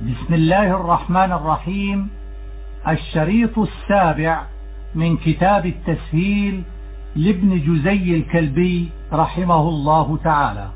بسم الله الرحمن الرحيم. الشريط السابع من كتاب التسهيل لابن جزي الكلبي رحمه الله تعالى.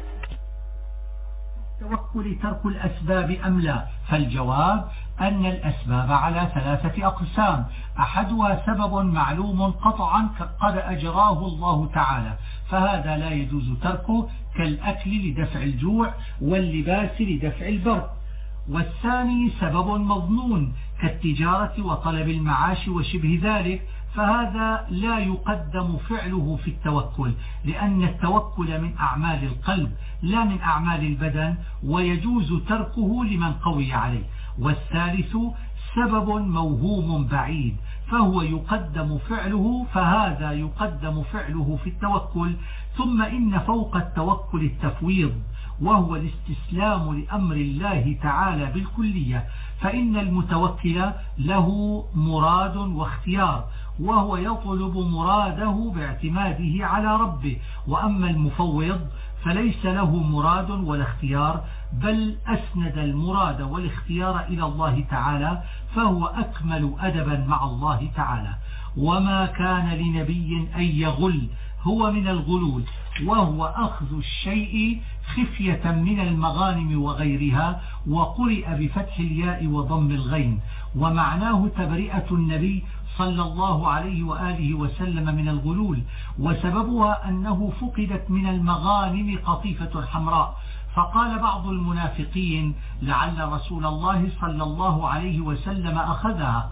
التوكل ترك الأسباب أم لا؟ فالجواب أن الأسباب على ثلاثة أقسام، أحدها سبب معلوم قطعا قد أجراه الله تعالى فهذا لا يجوز تركه كالأكل لدفع الجوع واللباس لدفع البرد، والثاني سبب مظنون كالتجارة وطلب المعاش وشبه ذلك فهذا لا يقدم فعله في التوكل لأن التوكل من أعمال القلب لا من أعمال البدن ويجوز تركه لمن قوي عليه، والثالث سبب موهوم بعيد فهو يقدم فعله فهذا يقدم فعله في التوكل. ثم إن فوق التوكل التفويض وهو الاستسلام لأمر الله تعالى بالكلية، فإن المتوكل له مراد واختيار وهو يطلب مراده باعتماده على ربه، وأما المفوض فليس له مراد ولا اختيار بل أسند المراد والاختيار إلى الله تعالى فهو أكمل أدبا مع الله تعالى. وما كان لنبي أن يغل هو من الغلول وهو أخذ الشيء خفية من المغانم وغيرها، وقرئ بفتح الياء وضم الغين، ومعناه تبرئة النبي صلى الله عليه وآله وسلم من الغلول، وسببها أنه فقدت من المغانم قطيفة حمراء، فقال بعض المنافقين لعل رسول الله صلى الله عليه وسلم أخذها،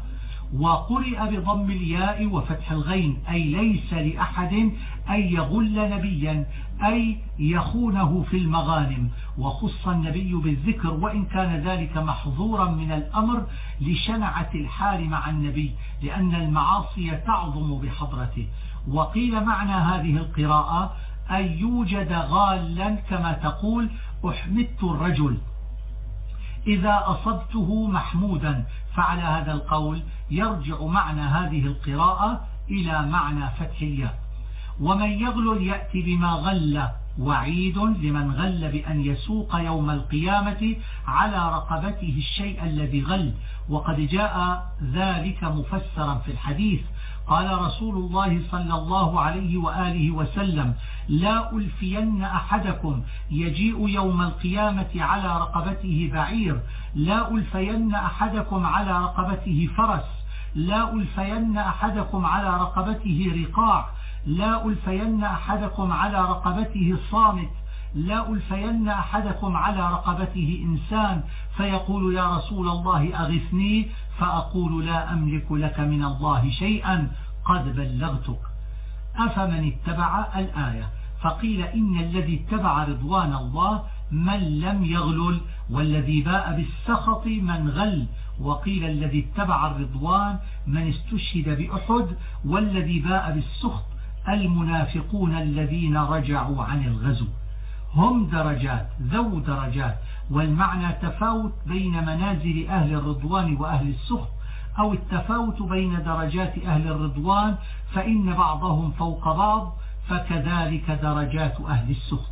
وقرئ بضم الياء وفتح الغين أي ليس لأحد أن يغل نبيا أي يخونه في المغانم، وخص النبي بالذكر وإن كان ذلك محظورا من الأمر لشنعة الحال مع النبي لأن المعاصي تعظم بحضرته. وقيل معنى هذه القراءة أن يوجد غالا كما تقول أحمدت الرجل إذا أصبته محمودا، فعلى هذا القول يرجع معنى هذه القراءة إلى معنى فتح الياء. ومن يغلل يأتي بما غل وعيد لمن غل بأن يسوق يوم القيامة على رقبته الشيء الذي غل، وقد جاء ذلك مفسرا في الحديث. قال رسول الله صلى الله عليه وآله وسلم لا ألفين أحدكم يجيء يوم القيامة على رقبته بعير، لا ألفين أحدكم على رقبته فرس، لا ألفين أحدكم على رقبته رقاع، لا ألفين أحدكم على رقبته صامت، لا ألفين أحدكم على رقبته إنسان فيقول يا رسول الله أغثني فأقول لا أملك لك من الله شيئا قد بلغتك. أفمن اتبع الآية، فقيل إن الذي اتبع رضوان الله من لم يغلل، والذي باء بالسخط من غل، وقيل الذي اتبع الرضوان من استشهد بأحد، والذي باء بالسخط المنافقون الذين رجعوا عن الغزو. هم درجات ذو درجات، والمعنى تفاوت بين منازل أهل الرضوان وأهل السخط، أو التفاوت بين درجات أهل الرضوان فإن بعضهم فوق بعض، فكذلك درجات أهل السخط.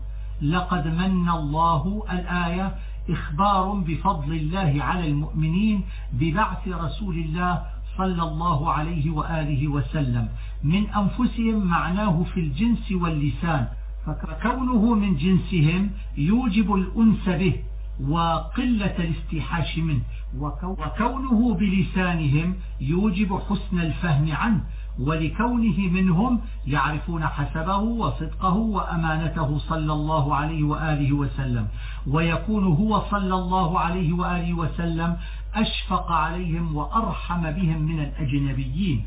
لقد من الله الآية إخبار بفضل الله على المؤمنين ببعث رسول الله صلى الله عليه وآله وسلم من أنفسهم، معناه في الجنس واللسان، فكونه من جنسهم يوجب الأنس به وقلة الاستيحاش منه، وكونه بلسانهم يوجب حسن الفهم عنه، ولكونه منهم يعرفون حسبه وصدقه وأمانته صلى الله عليه وآله وسلم، ويكون هو صلى الله عليه وآله وسلم أشفق عليهم وأرحم بهم من الأجنبيين.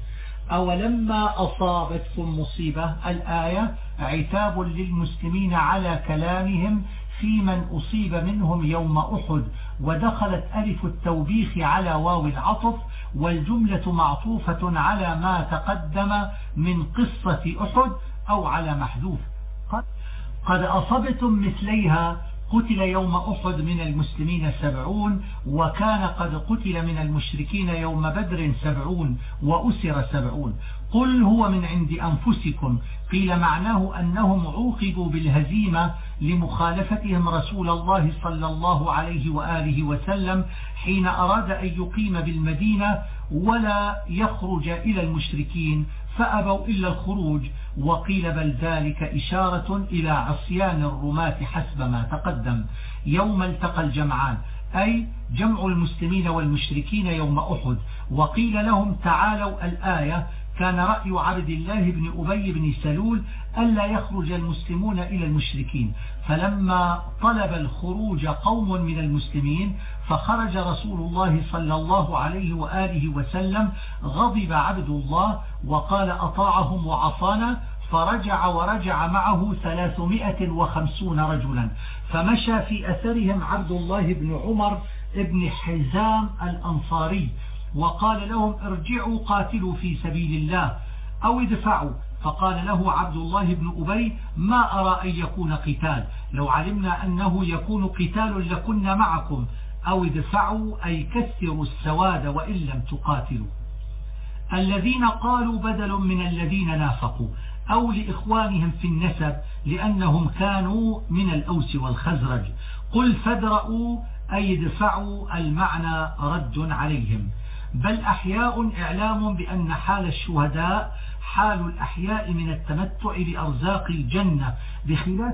أولما أصابتكم مصيبة الآية عتاب للمسلمين على كلامهم في من أصيب منهم يوم أحد، ودخلت ألف التوبيخ على واو العطف، والجملة معطوفة على ما تقدم من قصة أحد أو على محذوف. قد أصبتم مثليها قتل يوم أحد من المسلمين 70، وكان قد قتل من المشركين يوم بدر 70 وأسر 70. قل هو من عند أنفسكم. قيل معناه أنهم عوقبوا بالهزيمة لمخالفتهم رسول الله صلى الله عليه وآله وسلم حين أراد أن يقيم بالمدينة ولا يخرج إلى المشركين فأبوا إلا الخروج. وقيل بل ذلك إشارة إلى عصيان الرماة حسب ما تقدم. يوم التقى الجمعان أي جمع المسلمين والمشركين يوم أحد. وقيل لهم تعالوا الآية. كان رأي عبد الله بن أبي بن سلول ألا يخرج المسلمون إلى المشركين، فلما طلب الخروج قوم من المسلمين فخرج رسول الله صلى الله عليه وآله وسلم غضب عبد الله وقال أطاعهم وعصانا، فرجع ورجع معه 350 رجلا، فمشى في أثرهم عبد الله بن عمر بن حزام الأنصاري وقال لهم ارجعوا قاتلوا في سبيل الله أو ادفعوا. فقال له عبد الله بن أبي ما أرى أن يكون قتال، لو علمنا أنه يكون قتال لكنا معكم، أو ادفعوا أي كثروا السواد وإن لم تقاتلوا. الذين قالوا بدل من الذين نافقوا أو لإخوانهم في النسب لأنهم كانوا من الأوس والخزرج. قل فادرؤوا أي ادفعوا المعنى رد عليهم. بل أحياء إعلام بأن حال الشهداء حال الأحياء من التمتع بأرزاق الجنة بخلاف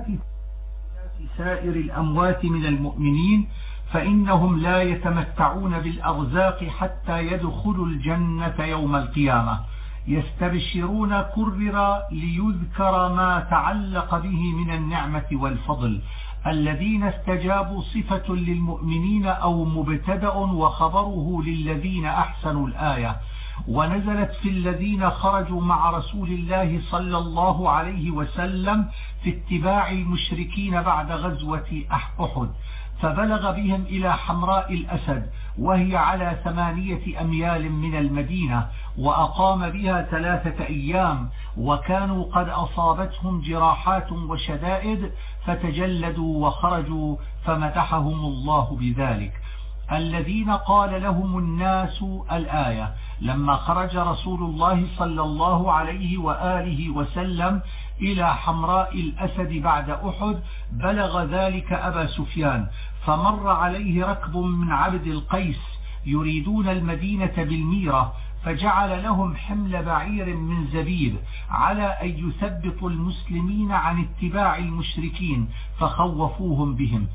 سائر الأموات من المؤمنين، فإنهم لا يتمتعون بالأرزاق حتى يدخلوا الجنة يوم القيامة. يستبشرون كرر ليذكر ما تعلق به من النعمة والفضل. الذين استجابوا صفة للمؤمنين أو مبتدأ وخبره للذين أحسنوا الآية، ونزلت في الذين خرجوا مع رسول الله صلى الله عليه وسلم في اتباع المشركين بعد غزوة أحد، فبلغ بهم إلى حمراء الأسد وهي على 8 أميال من المدينة، وأقام بها 3 أيام، وكانوا قد أصابتهم جراحات وشدائد فتجلدوا وخرجوا فمدحهم الله بذلك. الذين قال لهم الناس الآية. لما خرج رسول الله صلى الله عليه وآله وسلم إلى حمراء الأسد بعد أحد بلغ ذلك أبا سفيان، فمر عليه ركب من عبد القيس يريدون المدينة بالميرة، فجعل لهم حمل بعير من زبيب على أن يثبطوا المسلمين عن اتباع المشركين، فخوفوهم بهم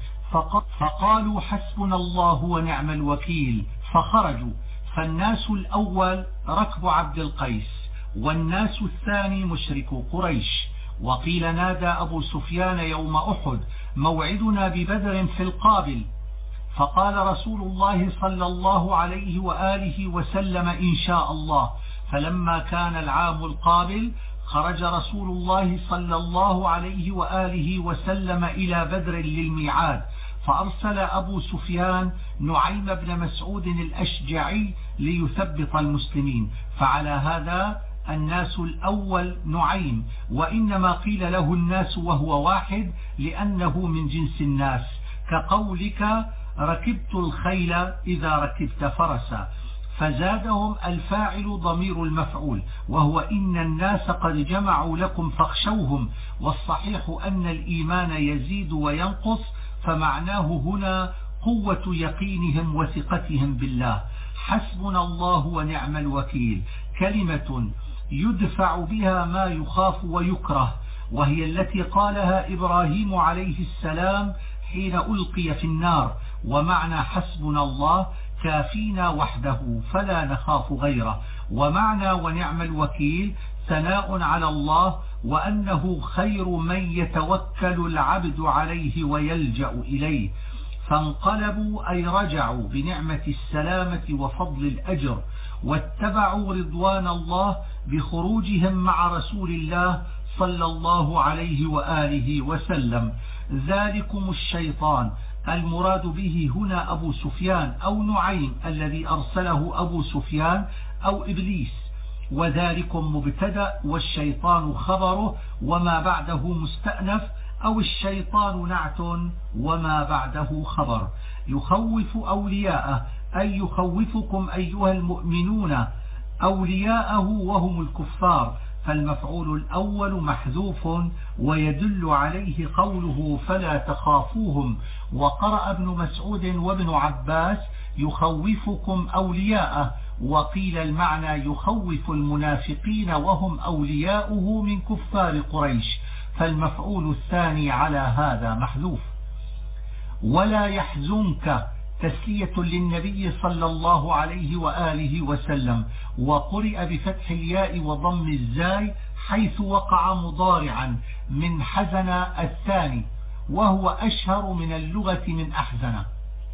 فقالوا حسبنا الله ونعم الوكيل، فخرجوا. فالناس الأول ركب عبد القيس، والناس الثاني مشرك قريش. وقيل نادى أبو سفيان يوم أحد موعدنا ببدر في القابل، فقال رسول الله صلى الله عليه وآله وسلم إن شاء الله. فلما كان العام القابل خرج رسول الله صلى الله عليه وآله وسلم إلى بدر للميعاد، فأرسل أبو سفيان نعيم بن مسعود الأشجعي ليثبط المسلمين، فعلى هذا الناس الأول نعيم، وإنما قيل له الناس وهو واحد لأنه من جنس الناس، كقولك ركبت الخيل إذا ركبت فرسا. فزادهم الفاعل ضمير المفعول، وهو إن الناس قد جمعوا لكم فاخشوهم، والصحيح أن الإيمان يزيد وينقص، فمعناه هنا قوة يقينهم وثقتهم بالله. حسبنا الله ونعم الوكيل كلمة يدفع بها ما يخاف ويكره، وهي التي قالها إبراهيم عليه السلام حين ألقي في النار، ومعنى حسبنا الله كافينا وحده فلا نخاف غيره. ومعنى ونعم الوكيل ثناء على الله، وأنه خير من يتوكل العبد عليه ويلجأ إليه. فانقلبوا أي رجعوا بنعمة السلامة وفضل الأجر، واتبعوا رضوان الله بخروجهم مع رسول الله صلى الله عليه وآله وسلم. ذلكم الشيطان، المراد به هنا أبو سفيان أو نعيم الذي أرسله أبو سفيان أو إبليس، وذلكم مبتدأ والشيطان خبره وما بعده مستأنف، أو الشيطان نعت وما بعده خبر. يخوف أولياءه أي يخوفكم أيها المؤمنون أولياءه وهم الكفار، فالمفعول الأول محذوف ويدل عليه قوله فلا تخافوهم. وقرأ ابن مسعود وابن عباس يخوفكم أولياءه، وقيل المعنى يخوف المنافقين وهم أولياؤه من كفار قريش، فالمفعول الثاني على هذا محذوف. ولا يحزنك تسلية للنبي صلى الله عليه وآله وسلم، وقرئ بفتح الياء وضم الزاي حيث وقع مضارعا من حزن الثاني، وهو أشهر من اللغة من أحزن.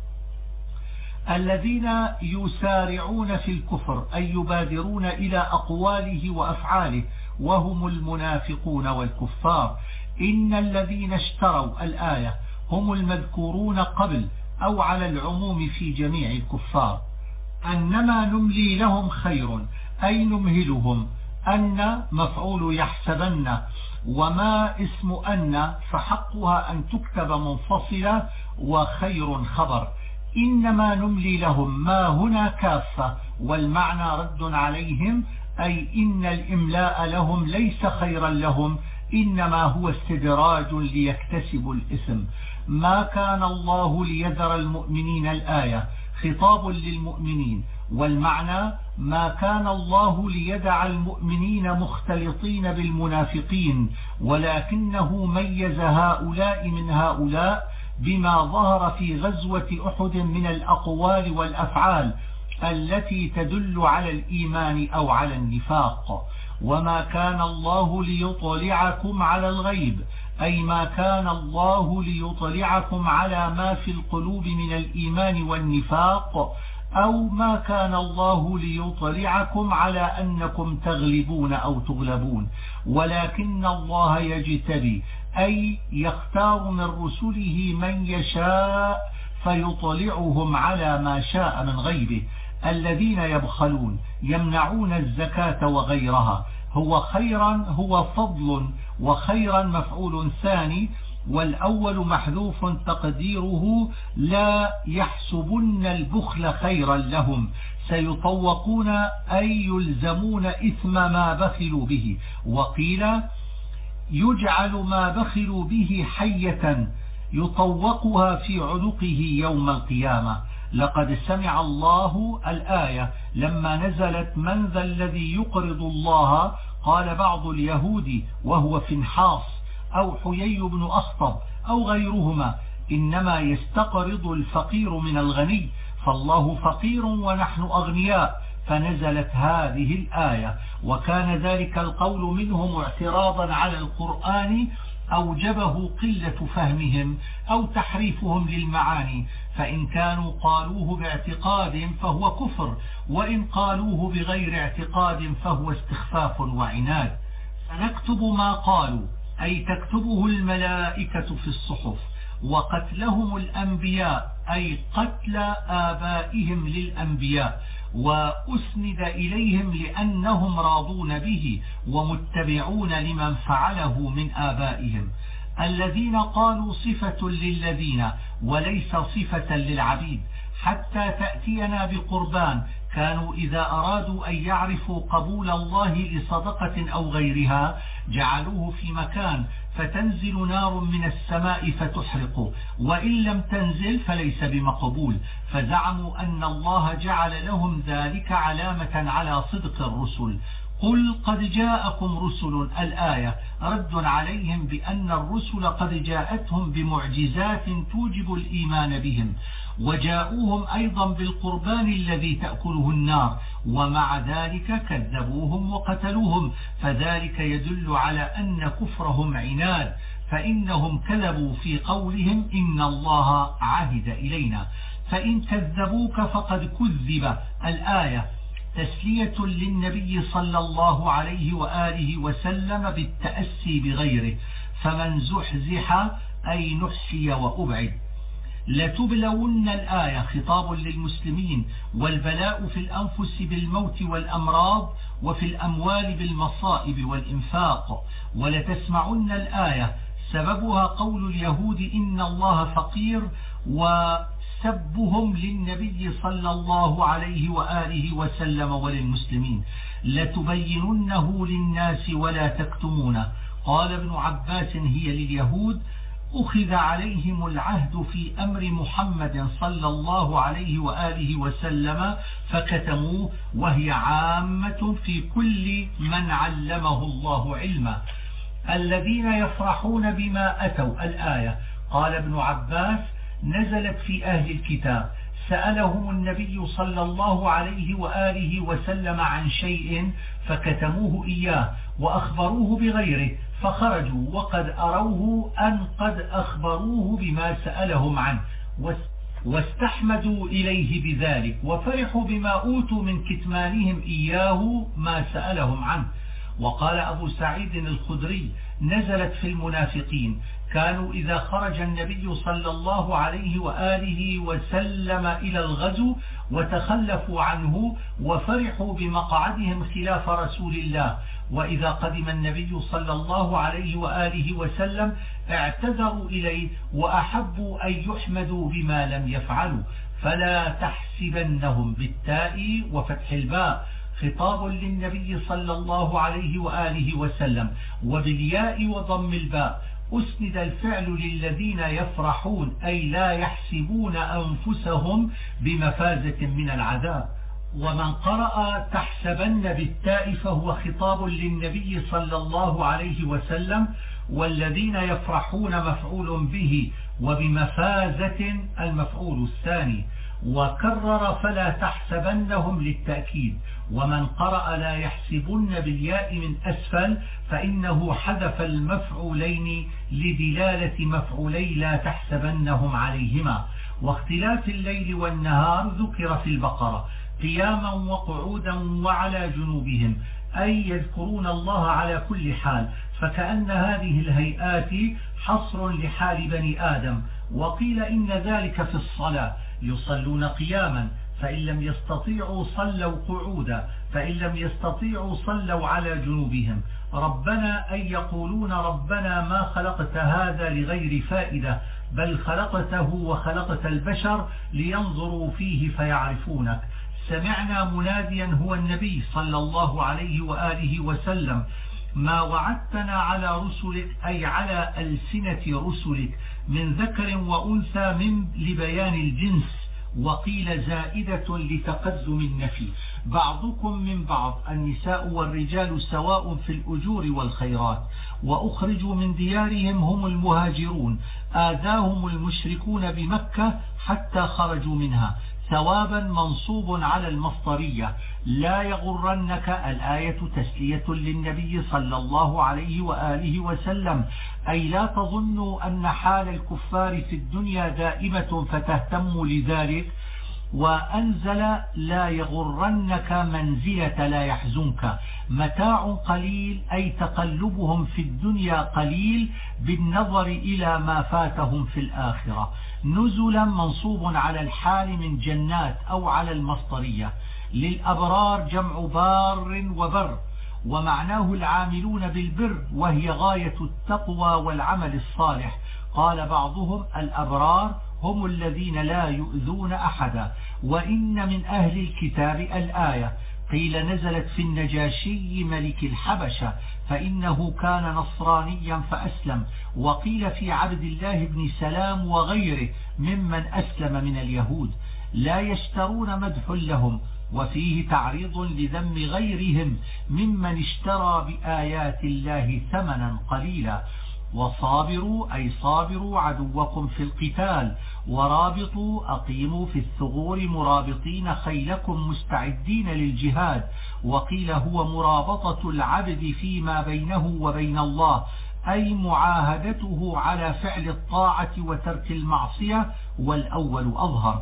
الذين يسارعون في الكفر أي يبادرون إلى أقواله وأفعاله، وهم المنافقون والكفار. إن الذين اشتروا الآية هم المذكورون قبل أو على العموم في جميع الكفار. أنما نملي لهم خير أي نمهلهم. أن مفعول يحسبن، وما اسم أن فحقها أن تكتب منفصلة، وخير خبر. إنما نملي لهم ما هنا كافة، والمعنى رد عليهم، أي إن الإملاء لهم ليس خيرا لهم، إنما هو استدراج ليكتسبوا الإثم. ما كان الله ليذر المؤمنين الآية خطاب للمؤمنين، والمعنى ما كان الله ليدع المؤمنين مختلطين بالمنافقين، ولكنه ميز هؤلاء من هؤلاء بما ظهر في غزوة أحد من الأقوال والأفعال التي تدل على الإيمان أو على النفاق. وما كان الله ليطلعكم على الغيب، أي ما كان الله ليطلعكم على ما في القلوب من الإيمان والنفاق، أو ما كان الله ليطلعكم على أنكم تغلبون أو تغلبون، ولكن الله يجتبي أي يختار من رسله من يشاء فيطلعهم على ما شاء من غيبه. الذين يبخلون يمنعون الزكاة وغيرها، هو خيرا هو فضل، وخيرا مفعول ثاني، والأول محذوف تقديره لا يحسبن البخل خيرا لهم، سيطوقون أي يلزمون إثم ما بخلوا به. وقيل يجعل ما بخلوا به حية يطوقها في عنقه يوم القيامة. لقد سمع الله الآية لما نزلت من ذا الذي يقرض الله، قال بعض اليهود وهو فنحاص أو حيي بن أخطب أو غيرهما إنما يستقرض الفقير من الغني، فالله فقير ونحن أغنياء، فنزلت هذه الآية. وكان ذلك القول منهم اعتراضا على القرآن أوجبه قلة فهمهم أو تحريفهم للمعاني، فإن كانوا قالوه باعتقاد فهو كفر، وإن قالوه بغير اعتقاد فهو استخفاف وعناد. فنكتب ما قالوا أي تكتبه الملائكة في الصحف. وقتلهم الأنبياء أي قتل آبائهم للأنبياء، وأسند إليهم لأنهم راضون به ومتبعون لمن فعله من آبائهم. الذين قالوا صفة للذين وليس صفة للعبيد حتى تأتينا بقربان، كانوا إذا أرادوا أن يعرفوا قبول الله لصدقة أو غيرها جعلوه في مكان فتنزل نار من السماء فتحرقه، وإن لم تنزل فليس بمقبول، فزعموا أن الله جعل لهم ذلك علامة على صدق الرسل. قل قد جاءكم رسل الآية رد عليهم بأن الرسل قد جاءتهم بمعجزات توجب الإيمان بهم، وجاءوهم أيضا بالقربان الذي تأكله النار، ومع ذلك كذبوهم وقتلوهم، فذلك يدل على أن كفرهم عناد، فإنهم كذبوا في قولهم إن الله عهد إلينا. فإن كذبوك فقد كذب الآية تسلية للنبي صلى الله عليه وآله وسلم بالتأسي بغيره، فمن زحزح أي نحشي وأبعد. لتبلون الآية خطاب للمسلمين، والبلاء في الأنفس بالموت والأمراض، وفي الأموال بالمصائب والإنفاق. ولتسمعن الآية سببها قول اليهود إن الله فقير، سبهم للنبي صلى الله عليه وآله وسلم وللمسلمين، لتبيننه للناس ولا تكتمونه. قال ابن عباس: هي لليهود أخذ عليهم العهد في أمر محمد صلى الله عليه وآله وسلم فكتموه، وهي عامة في كل من علمه الله علما. الذين يفرحون بما أتوا، الآية. قال ابن عباس: نزلت في أهل الكتاب، سألهم النبي صلى الله عليه وآله وسلم عن شيء فكتموه إياه وأخبروه بغيره، فخرجوا وقد أروه أن قد أخبروه بما سألهم عنه واستحمدوا إليه بذلك، وفرحوا بما أوتوا من كتمانهم إياه ما سألهم عنه. وقال أبو سعيد الخدري: نزلت في المنافقين، كانوا إذا خرج النبي صلى الله عليه وآله وسلم إلى الغزو وتخلفوا عنه وفرحوا بمقعدهم خلاف رسول الله، وإذا قدم النبي صلى الله عليه وآله وسلم اعتذروا إليه وأحبوا أن يحمدوا بما لم يفعلوا. فلا تحسبنهم بالتاء وفتح الباء خطاب للنبي صلى الله عليه وآله وسلم، وبالياء وضم الباء أسند الفعل للذين يفرحون، أي لا يحسبون أنفسهم بمفازة من العذاب. ومن قرأ تحسبن بالتاء فهو خطاب للنبي صلى الله عليه وسلم، والذين يفرحون مفعول به، وبمفازة المفعول الثاني. وكرر فلا تحسبنهم للتأكيد. ومن قرأ لا يحسبن بالياء من أسفل فإنه حذف المفعولين لدلالة مفعولي لا تحسبنهم عليهما. واختلاف الليل والنهار ذكر في البقرة قياما وقعودا وعلى جنوبهم، أي يذكرون الله على كل حال، فكأن هذه الهيئات حصر لحال بني آدم. وقيل إن ذلك في الصلاة، يصلون قياما، فإن لم يستطيعوا صلوا قعودا، فإن لم يستطيعوا صلوا على جنوبهم. ربنا أي يقولون ربنا ما خلقت هذا لغير فائدة، بل خلقته وخلقت البشر لينظروا فيه فيعرفونك. سمعنا مناديا هو النبي صلى الله عليه وآله وسلم: ما وعدتنا على رسلك، أي على ألسنة رسلك، من ذكر وأنثى من لبيان الجنس. وقيل زائدة لتقدم النفي، بعضكم من بعض، النساء والرجال سواء في الأجور والخيرات. وأخرجوا من ديارهم هم المهاجرون، آذاهم المشركون بمكة حتى خرجوا منها، ثوابا منصوب على المصدرية. لا يغرنك، الآية تسلية للنبي صلى الله عليه وآله وسلم، أي لا تظنوا أن حال الكفار في الدنيا دائمة فتهتم لذلك. وأنزل لا يغرنك منزلة لا يحزنك، متاع قليل، أي تقلبهم في الدنيا قليل بالنظر إلى ما فاتهم في الآخرة. نزلا منصوب على الحال من جنات أو على المصدرية. للأبرار جمع بار وبر، ومعناه العاملون بالبر، وهي غاية التقوى والعمل الصالح. قال بعضهم الأبرار هم الذين لا يؤذون أحدا. وإن من أهل الكتاب، الآية. قيل نزلت في النجاشي ملك الحبشة، فإنه كان نصرانيا فأسلم. وقيل في عبد الله بن سلام وغيره ممن أسلم من اليهود. لا يشترون مدح لهم، وفيه تعريض لذم غيرهم ممن اشترى بآيات الله ثمنا قليلا. وصابروا أي صابروا عدوكم في القتال. ورابطوا أقيموا في الثغور مرابطين خيلكم مستعدين للجهاد. وقيل هو مرابطة العبد فيما بينه وبين الله، أي معاهدته على فعل الطاعة وترك المعصية، والأول أظهر.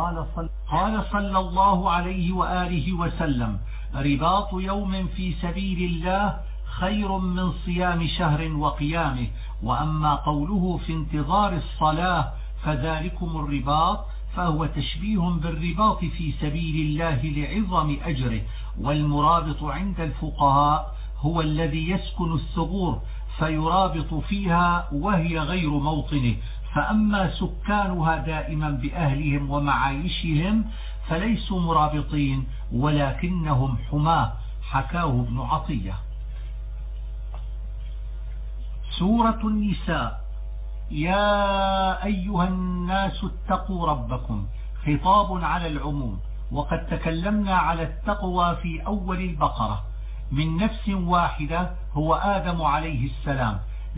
قال صلى الله عليه وآله وسلم: رباط يوم في سبيل الله خير من صيام شهر وقيامه. وأما قوله في انتظار الصلاة فذلكم الرباط، فهو تشبيه بالرباط في سبيل الله لعظم أجره. والمرابط عند الفقهاء هو الذي يسكن الثغور فيرابط فيها وهي غير موطنه، فأما سكانها دائما بأهلهم ومعايشهم فليسوا مرابطين ولكنهم حماة، حكاه ابن عطية. سورة النساء. يا أيها الناس اتقوا ربكم، خطاب على العموم، وقد تكلمنا على التقوى في أول البقرة. من نفس واحدة هو آدم عليه السلام،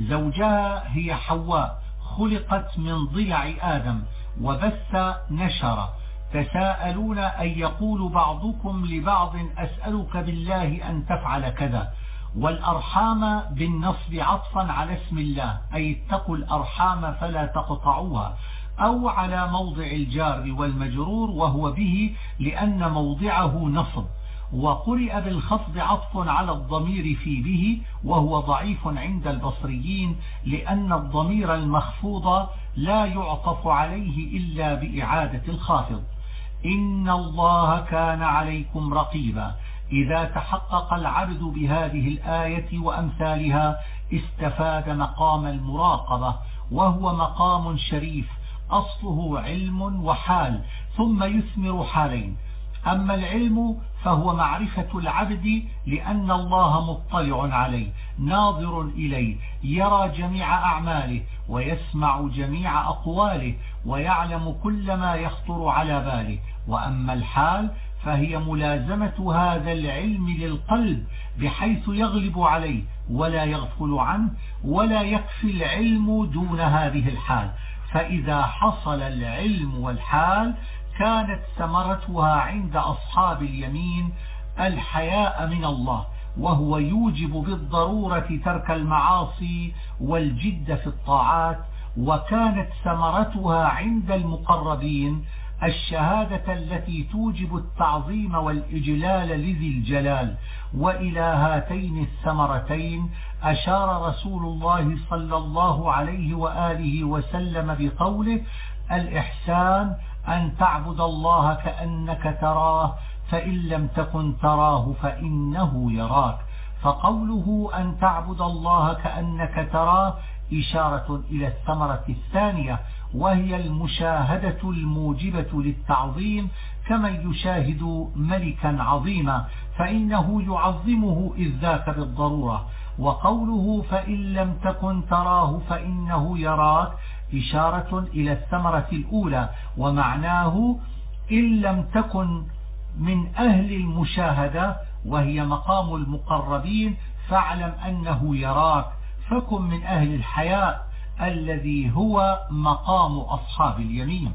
زوجها هي حواء، خلقت من ضلع آدم، وبث نشر. تساءلون أن يقول بعضكم لبعض أسألك بالله أن تفعل كذا، والأرحام بالنصب عطفا على اسم الله، أي اتقوا الأرحام فلا تقطعوها، أو على موضع الجار والمجرور وهو به لأن موضعه نصب. وقرئ بالخفض عطف على الضمير في به، وهو ضعيف عند البصريين لأن الضمير المخفوض لا يعطف عليه إلا بإعادة الخافض. إن الله كان عليكم رقيبا. إذا تحقق العبد بهذه الآية وأمثالها استفاد مقام المراقبة، وهو مقام شريف أصله علم وحال، ثم يثمر حالين. أما العلم فهو معرفة العبد لأن الله مطلع عليه ناظر إليه، يرى جميع أعماله ويسمع جميع أقواله ويعلم كل ما يخطر على باله. وأما الحال فهي ملازمة هذا العلم للقلب بحيث يغلب عليه ولا يغفل عنه، ولا يكفي العلم دون هذه الحال. فإذا حصل العلم والحال كانت ثمرتها عند أصحاب اليمين الحياء من الله، وهو يوجب بالضرورة ترك المعاصي والجد في الطاعات. وكانت ثمرتها عند المقربين الشهادة التي توجب التعظيم والإجلال لذي الجلال. وإلى هاتين الثمرتين أشار رسول الله صلى الله عليه وآله وسلم بقوله: الإحسان أن تعبد الله كأنك تراه فإن لم تكن تراه فإنه يراك. فقوله أن تعبد الله كأنك تراه إشارة إلى الثمرة الثانية، وهي المشاهدة الموجبة للتعظيم، كمن يشاهد ملكا عظيما فإنه يعظمه إذ ذاك بالضرورة. وقوله فإن لم تكن تراه فإنه يراك إشارة إلى الثمرة الأولى، ومعناه إن لم تكن من أهل المشاهدة وهي مقام المقربين فاعلم أنه يراك، فكن من أهل الحياء الذي هو مقام أصحاب اليمين.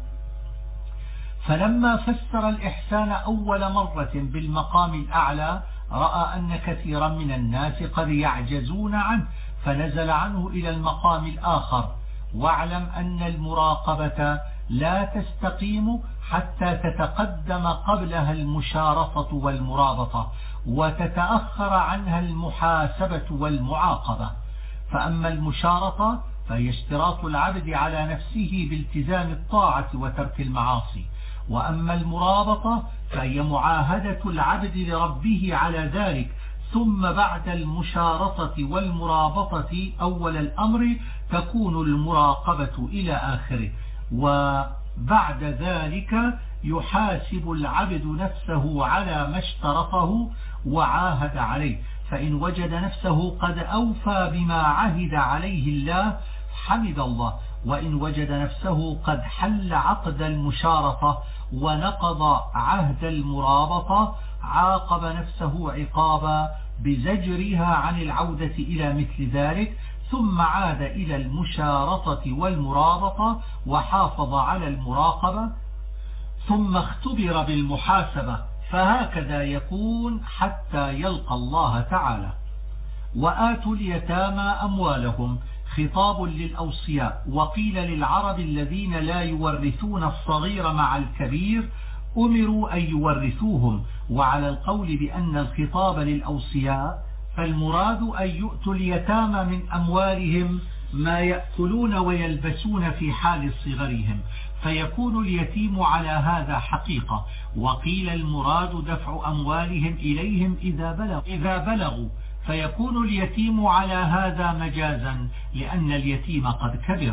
فلما فسر الإحسان أول مرة بالمقام الأعلى رأى أن كثيرا من الناس قد يعجزون عنه، فنزل عنه إلى المقام الآخر. واعلم أن المراقبة لا تستقيم حتى تتقدم قبلها المشارطة والمرابطة، وتتأخر عنها المحاسبة والمعاقبة. فأما المشارطة فهي اشتراط العبد على نفسه بالتزام الطاعة وترك المعاصي، وأما المرابطة فهي معاهدة العبد لربه على ذلك. ثم بعد المشارطة والمرابطة أول الأمر تكون المراقبة إلى آخره، وبعد ذلك يحاسب العبد نفسه على ما اشترطه وعاهد عليه. فإن وجد نفسه قد أوفى بما عهد عليه الله حمد الله، وإن وجد نفسه قد حل عقد المشارطة ونقض عهد المرابطة عاقب نفسه عقابا بزجرها عن العودة إلى مثل ذلك، ثم عاد إلى المشارطة والمرابطة وحافظ على المراقبة، ثم اختبر بالمحاسبة، فهكذا يكون حتى يلقى الله تعالى. وآتوا اليتامى أموالهم، خطاب للأوصياء. وقيل للعرب الذين لا يورثون الصغير مع الكبير أمروا أن يورثوهم. وعلى القول بأن الخطاب للأوصياء فالمراد أن يؤتوا اليتامى من أموالهم ما يأكلون ويلبسون في حال صغرهم، فيكون اليتيم على هذا حقيقة. وقيل المراد دفع أموالهم إليهم إذا بلغوا، فيكون اليتيم على هذا مجازا لأن اليتيم قد كبر.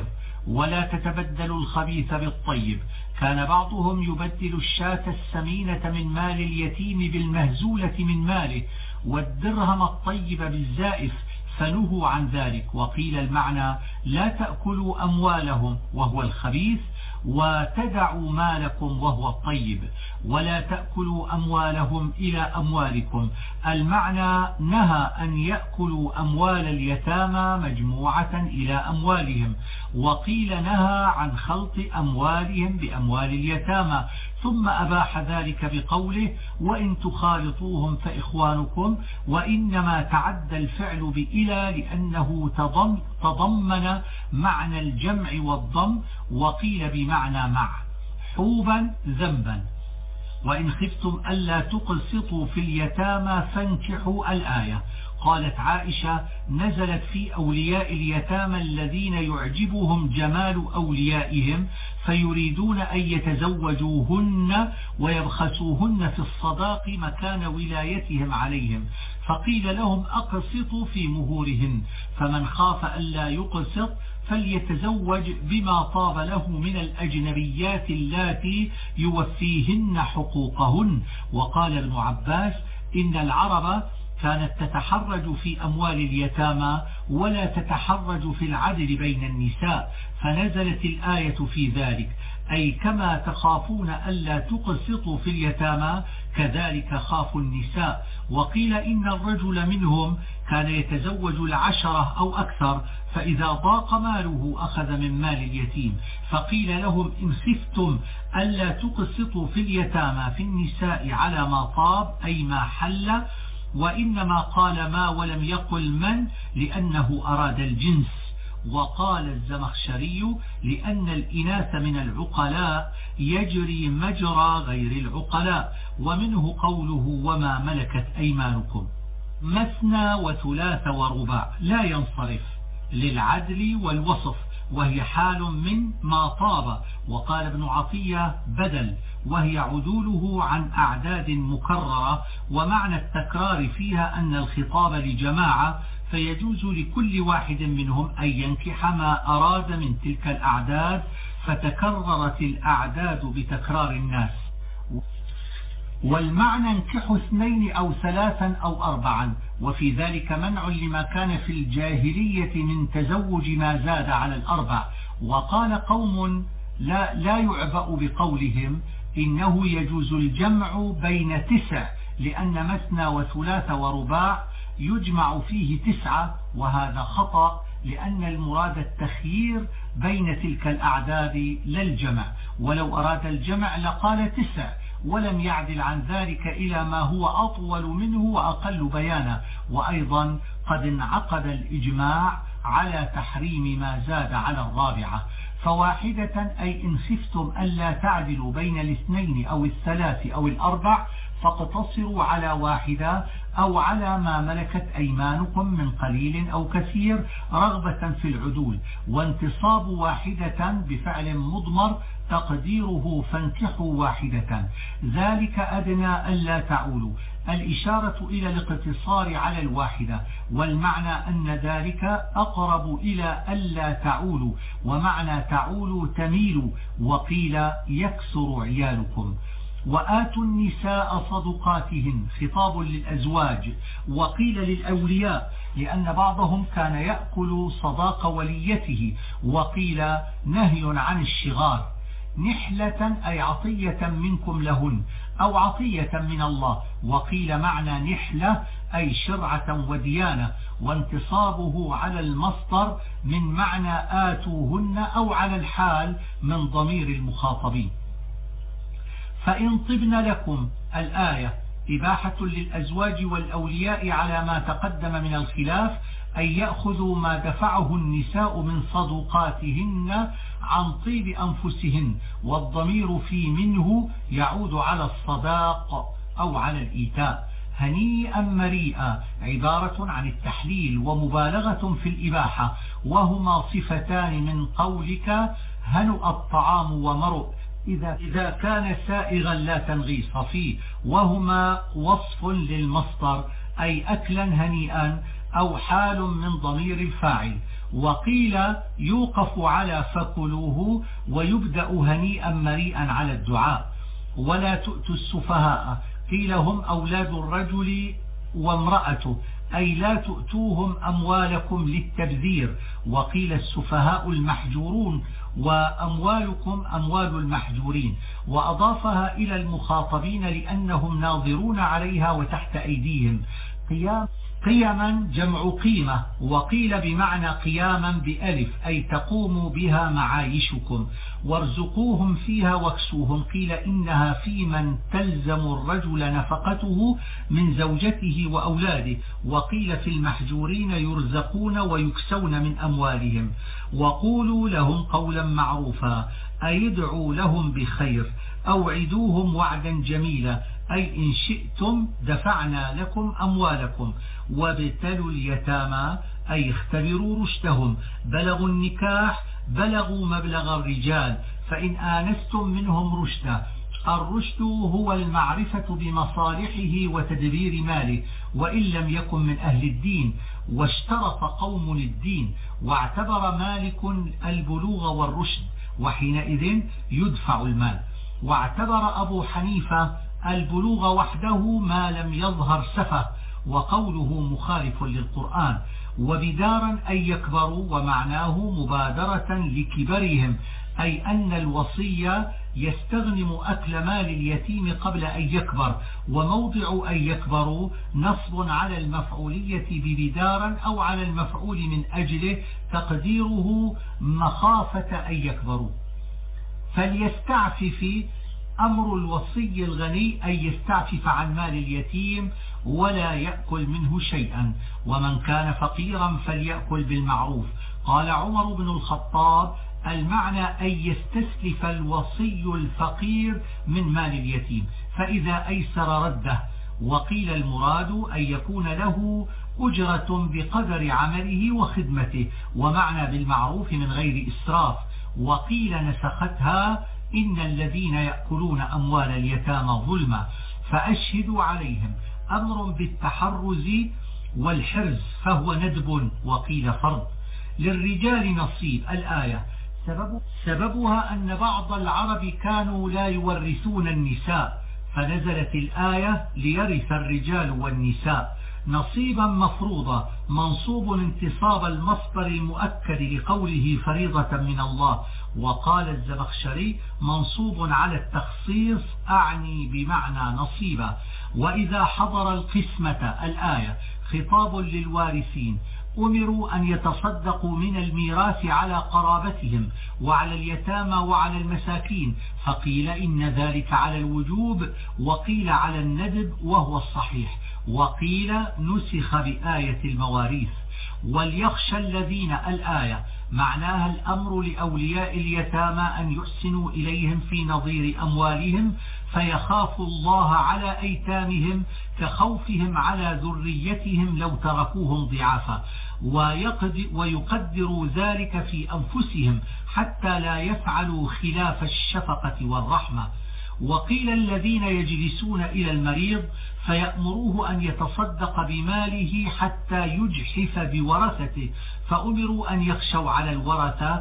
ولا تتبدلوا الخبيث بالطيب. كان بعضهم يبدل الشاة السمينة من مال اليتيم بالمهزولة من ماله، والدرهم الطيب بالزائف، فنهوا عن ذلك. وقيل المعنى لا تأكلوا أموالهم وهو الخبيث، وتدعوا مالكم وهو الطيب، ولا تأكلوا أموالهم إلى أموالكم. المعنى نهى أن يأكلوا أموال اليتامى مجموعة إلى أموالهم، وقيل نهى عن خلط أموالهم بأموال اليتامى، ثم أباح ذلك بقوله وإن تخالطوهم فإخوانكم، وإنما تعدى الفعل بإلى لأنه تضمن معنى الجمع والضم، وقيل بمعنى مع. حوبا ذنبا. وإن خفتم ألا تقسطوا في اليتامى فانكحوا الآية. قالت عائشة نزلت في أولياء اليتامى الذين يعجبهم جمال أوليائهم فيريدون أن يتزوجوهن ويبخسوهن في الصداق مكان ولايتهم عليهم، فقيل لهم أقسطوا في مهورهن، فمن خاف ألا يقسط فليتزوج بما طاب له من الأجنبيات اللاتي يوفيهن حقوقهن. وقال ابن عباس إن العرب كانت تتحرج في أموال اليتامى ولا تتحرج في العدل بين النساء، فنزلت الآية في ذلك، أي كما تخافون ألا تقسطوا في اليتامى كذلك خافوا النساء. وقيل إن الرجل منهم كان يتزوج 10 أو أكثر، فإذا ضاق ماله أخذ من مال اليتيم، فقيل لهم إن خفتم ألا تقسطوا في اليتامى في النساء على ما طاب أي ما حل، وإنما قال ما ولم يقل من لأنه أراد الجنس. وقال الزمخشري لأن الإناث من العقلاء يجري مجرى غير العقلاء، ومنه قوله وما ملكت أيمانكم. مثنى وثلاث ورباع لا ينصرف للعدل والوصف، وهي حال من ما طاب. وقال ابن عطية بدل، وهي عدوله عن أعداد مكررة، ومعنى التكرار فيها أن الخطاب لجماعة، فيجوز لكل واحد منهم أن ينكح ما أراد من تلك الأعداد، فتكررت الأعداد بتكرار الناس. والمعنى انكحوا 2 أو 3 أو 4، وفي ذلك منع لما كان في الجاهلية من تزوج ما زاد على 4. وقال قوم لا يعبأ بقولهم إنه يجوز الجمع بين 9، لأن مثنى وثلاث ورباع يجمع فيه 9، وهذا خطأ، لأن المراد التخيير بين تلك الأعداد لا الجمع، ولو أراد الجمع لقال 9، ولم يعدل عن ذلك إلى ما هو أطول منه وأقل بيانا. وأيضا قد انعقد الإجماع على تحريم ما زاد على 4، فواحدة أي إن خفتم ألا تعدلوا بين 2 أو 3 أو 4 فاقتصروا على 1 أو على ما ملكت أيمانكم من قليل أو كثير رغبة في العدول. وانتصاب 1 بفعل مضمر تقديره فانكحوا 1، ذلك أدنى ألا تعولوا، الإشارة إلى الاقتصار على 1، والمعنى أن ذلك أقرب إلى ألا تعولوا، ومعنى تعولوا تميلوا، وقيل يكسر عيالكم. وآتوا النساء صدقاتهن خطاب للأزواج، وقيل للأولياء لأن بعضهم كان يأكل صداق وليته، وقيل نهي عن الشغار. نحلة أي عطية منكم لهن أو عطية من الله، وقيل معنى نحلة أي شرعة وديانة، وانتصابه على المصدر من معنى آتوهن أو على الحال من ضمير المخاطبين. فإن طبن لكم الآية إباحة للأزواج والأولياء على ما تقدم من الخلاف أن يأخذوا ما دفعه النساء من صدقاتهن عن طيب أنفسهن، والضمير في منه يعود على الصداق أو على الإيتاء. هنيئا مريئا عبارة عن التحليل ومبالغة في الإباحة، وهما صفتان من قولك هنؤ الطعام ومرؤ إذا كان سائغا لا تنغيص فيه، وهما وصف للمصدر أي أكلا هنيئا أو حال من ضمير الفاعل. وقيل يوقف على فكلوه ويبدأ هنيئا مريئا على الدعاء. ولا تؤتوا السفهاء، قيل هم أولاد الرجل وامرأته، أي لا تؤتوهم أموالكم للتبذير. وقيل السفهاء المحجورون، وأموالكم أموال المحجورين، وأضافها إلى المخاطبين لأنهم ناظرون عليها وتحت أيديهم. قيما جمع قيمة، وقيل بمعنى قياما بألف، أي تقوم بها معايشكم. وارزقوهم فيها واكسوهم، قيل إنها في من تلزم الرجل نفقته من زوجته وأولاده. وقيل في المحجورين يرزقون ويكسون من أموالهم. وقولوا لهم قولا معروفا، أي ادعوا لهم بخير، أوعدوهم وعدا جميلا، أي إن شئتم دفعنا لكم أموالكم. وابتلوا اليتامى، أي اختبروا رشدهم، بلغوا النكاح، بلغوا مبلغ الرجال، فإن آنستم منهم رشدا. الرشد هو المعرفة بمصالحه وتدبير ماله، وإن لم يكن من أهل الدين. واشترط قوم الدين، واعتبر مالك البلوغ والرشد، وحينئذ يدفع المال. واعتبر أبو حنيفة البلوغ وحده ما لم يظهر سفه، وقوله مخالف للقرآن. وبدارا أي يكبروا، ومعناه مبادرة لكبرهم، أي أن الوصية يستغنم أكل مال اليتيم قبل أن يكبر. وموضع أن يكبروا نصب على المفعولية ببدارا أو على المفعول من أجله، تقديره مخافة أن يكبروا. فليستعفف أمر الوصي الغني أن يستعفف عن مال اليتيم ولا يأكل منه شيئا، ومن كان فقيرا فليأكل بالمعروف. قال عمر بن الخطاب: المعنى أن يستسلف الوصي الفقير من مال اليتيم، فإذا أيسر رده. وقيل المراد أن يكون له أجرة بقدر عمله وخدمته، ومعنى بالمعروف من غير إسراف. وقيل نسختها: إن الذين يأكلون أموال اليتامى ظلما فأشهدوا عليهم، أمر بالتحرز والحرز، فهو ندب. وقيل فرض. للرجال نصيب. الآية سببها أن بعض العرب كانوا لا يورثون النساء، فنزلت الآية ليرث الرجال والنساء. نصيبا مفروضا، منصوب انتصاب المصدر المؤكد لقوله فريضة من الله. وقال الزمخشري: منصوب على التخصيص، أعني بمعنى نصيبا. وإذا حضر القسمة. الآية خطاب للوارثين، أمروا أن يتصدقوا من الميراث على قرابتهم وعلى اليتامى وعلى المساكين، فقيل إن ذلك على الوجوب، وقيل على الندب وهو الصحيح، وقيل نسخ بآية المواريث. وليخشى الذين. الآية معناها الأمر لأولياء اليتامى أن يحسنوا إليهم في نظير أموالهم، فيخافوا الله على أيتامهم كخوفهم على ذريتهم لو تركوهم ضعافا، ويقدروا ذلك في أنفسهم حتى لا يفعلوا خلاف الشفقة والرحمة. وقيل الذين يجلسون إلى المريض فيأمروه أن يتصدق بماله حتى يجحف بورثته، فأمروا أن يخشوا على الورثة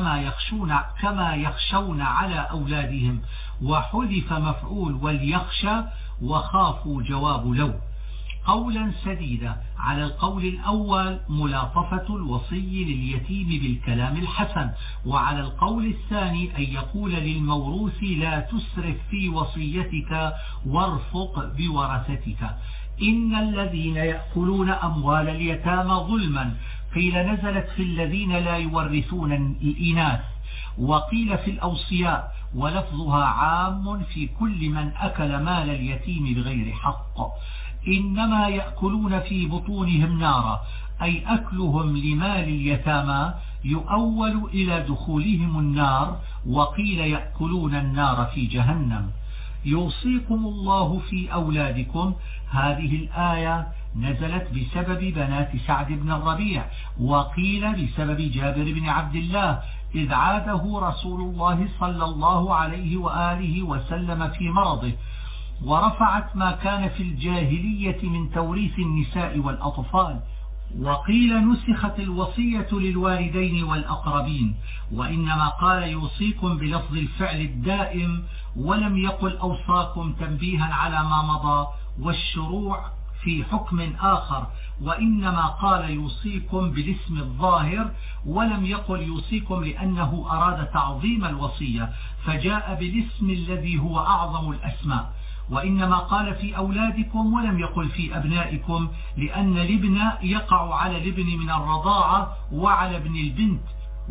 كما يخشون على أولادهم. وحذف مفعول وليخشى، وخافوا جواب لو. قولا سديدا. على القول الأول ملاطفة الوصي لليتيم بالكلام الحسن، وعلى القول الثاني أن يقول للموروث لا تسرف في وصيتك وارفق بورثتك. إن الذين يأكلون أموال اليتامى ظلما، قيل نزلت في الذين لا يورثون الإناث، وقيل في الأوصياء، ولفظها عام في كل من أكل مال اليتيم بغير حق. إنما يأكلون في بطونهم نارا، أي أكلهم لمال اليتامى يؤول إلى دخولهم النار. وقيل يأكلون النار في جهنم. يوصيكم الله في أولادكم. هذه الآية نزلت بسبب بنات سعد بن الربيع، وقيل بسبب جابر بن عبد الله إذ عاده رسول الله صلى الله عليه وآله وسلم في مرضه، ورفعت ما كان في الجاهلية من توريث النساء والأطفال. وقيل نسخت الوصية للوالدين والأقربين، وإنما قال يوصيكم بلفظ الفعل الدائم، ولم يقل أوصاكم تنبيها على ما مضى والشروع في حكم آخر، وإنما قال يوصيكم بالاسم الظاهر، ولم يقل يوصيكم لأنه أراد تعظيم الوصية فجاء بالاسم الذي هو أعظم الأسماء. وإنما قال في أولادكم ولم يقل في أبنائكم، لأن الابن يقع على الابن من الرضاعة وعلى ابن البنت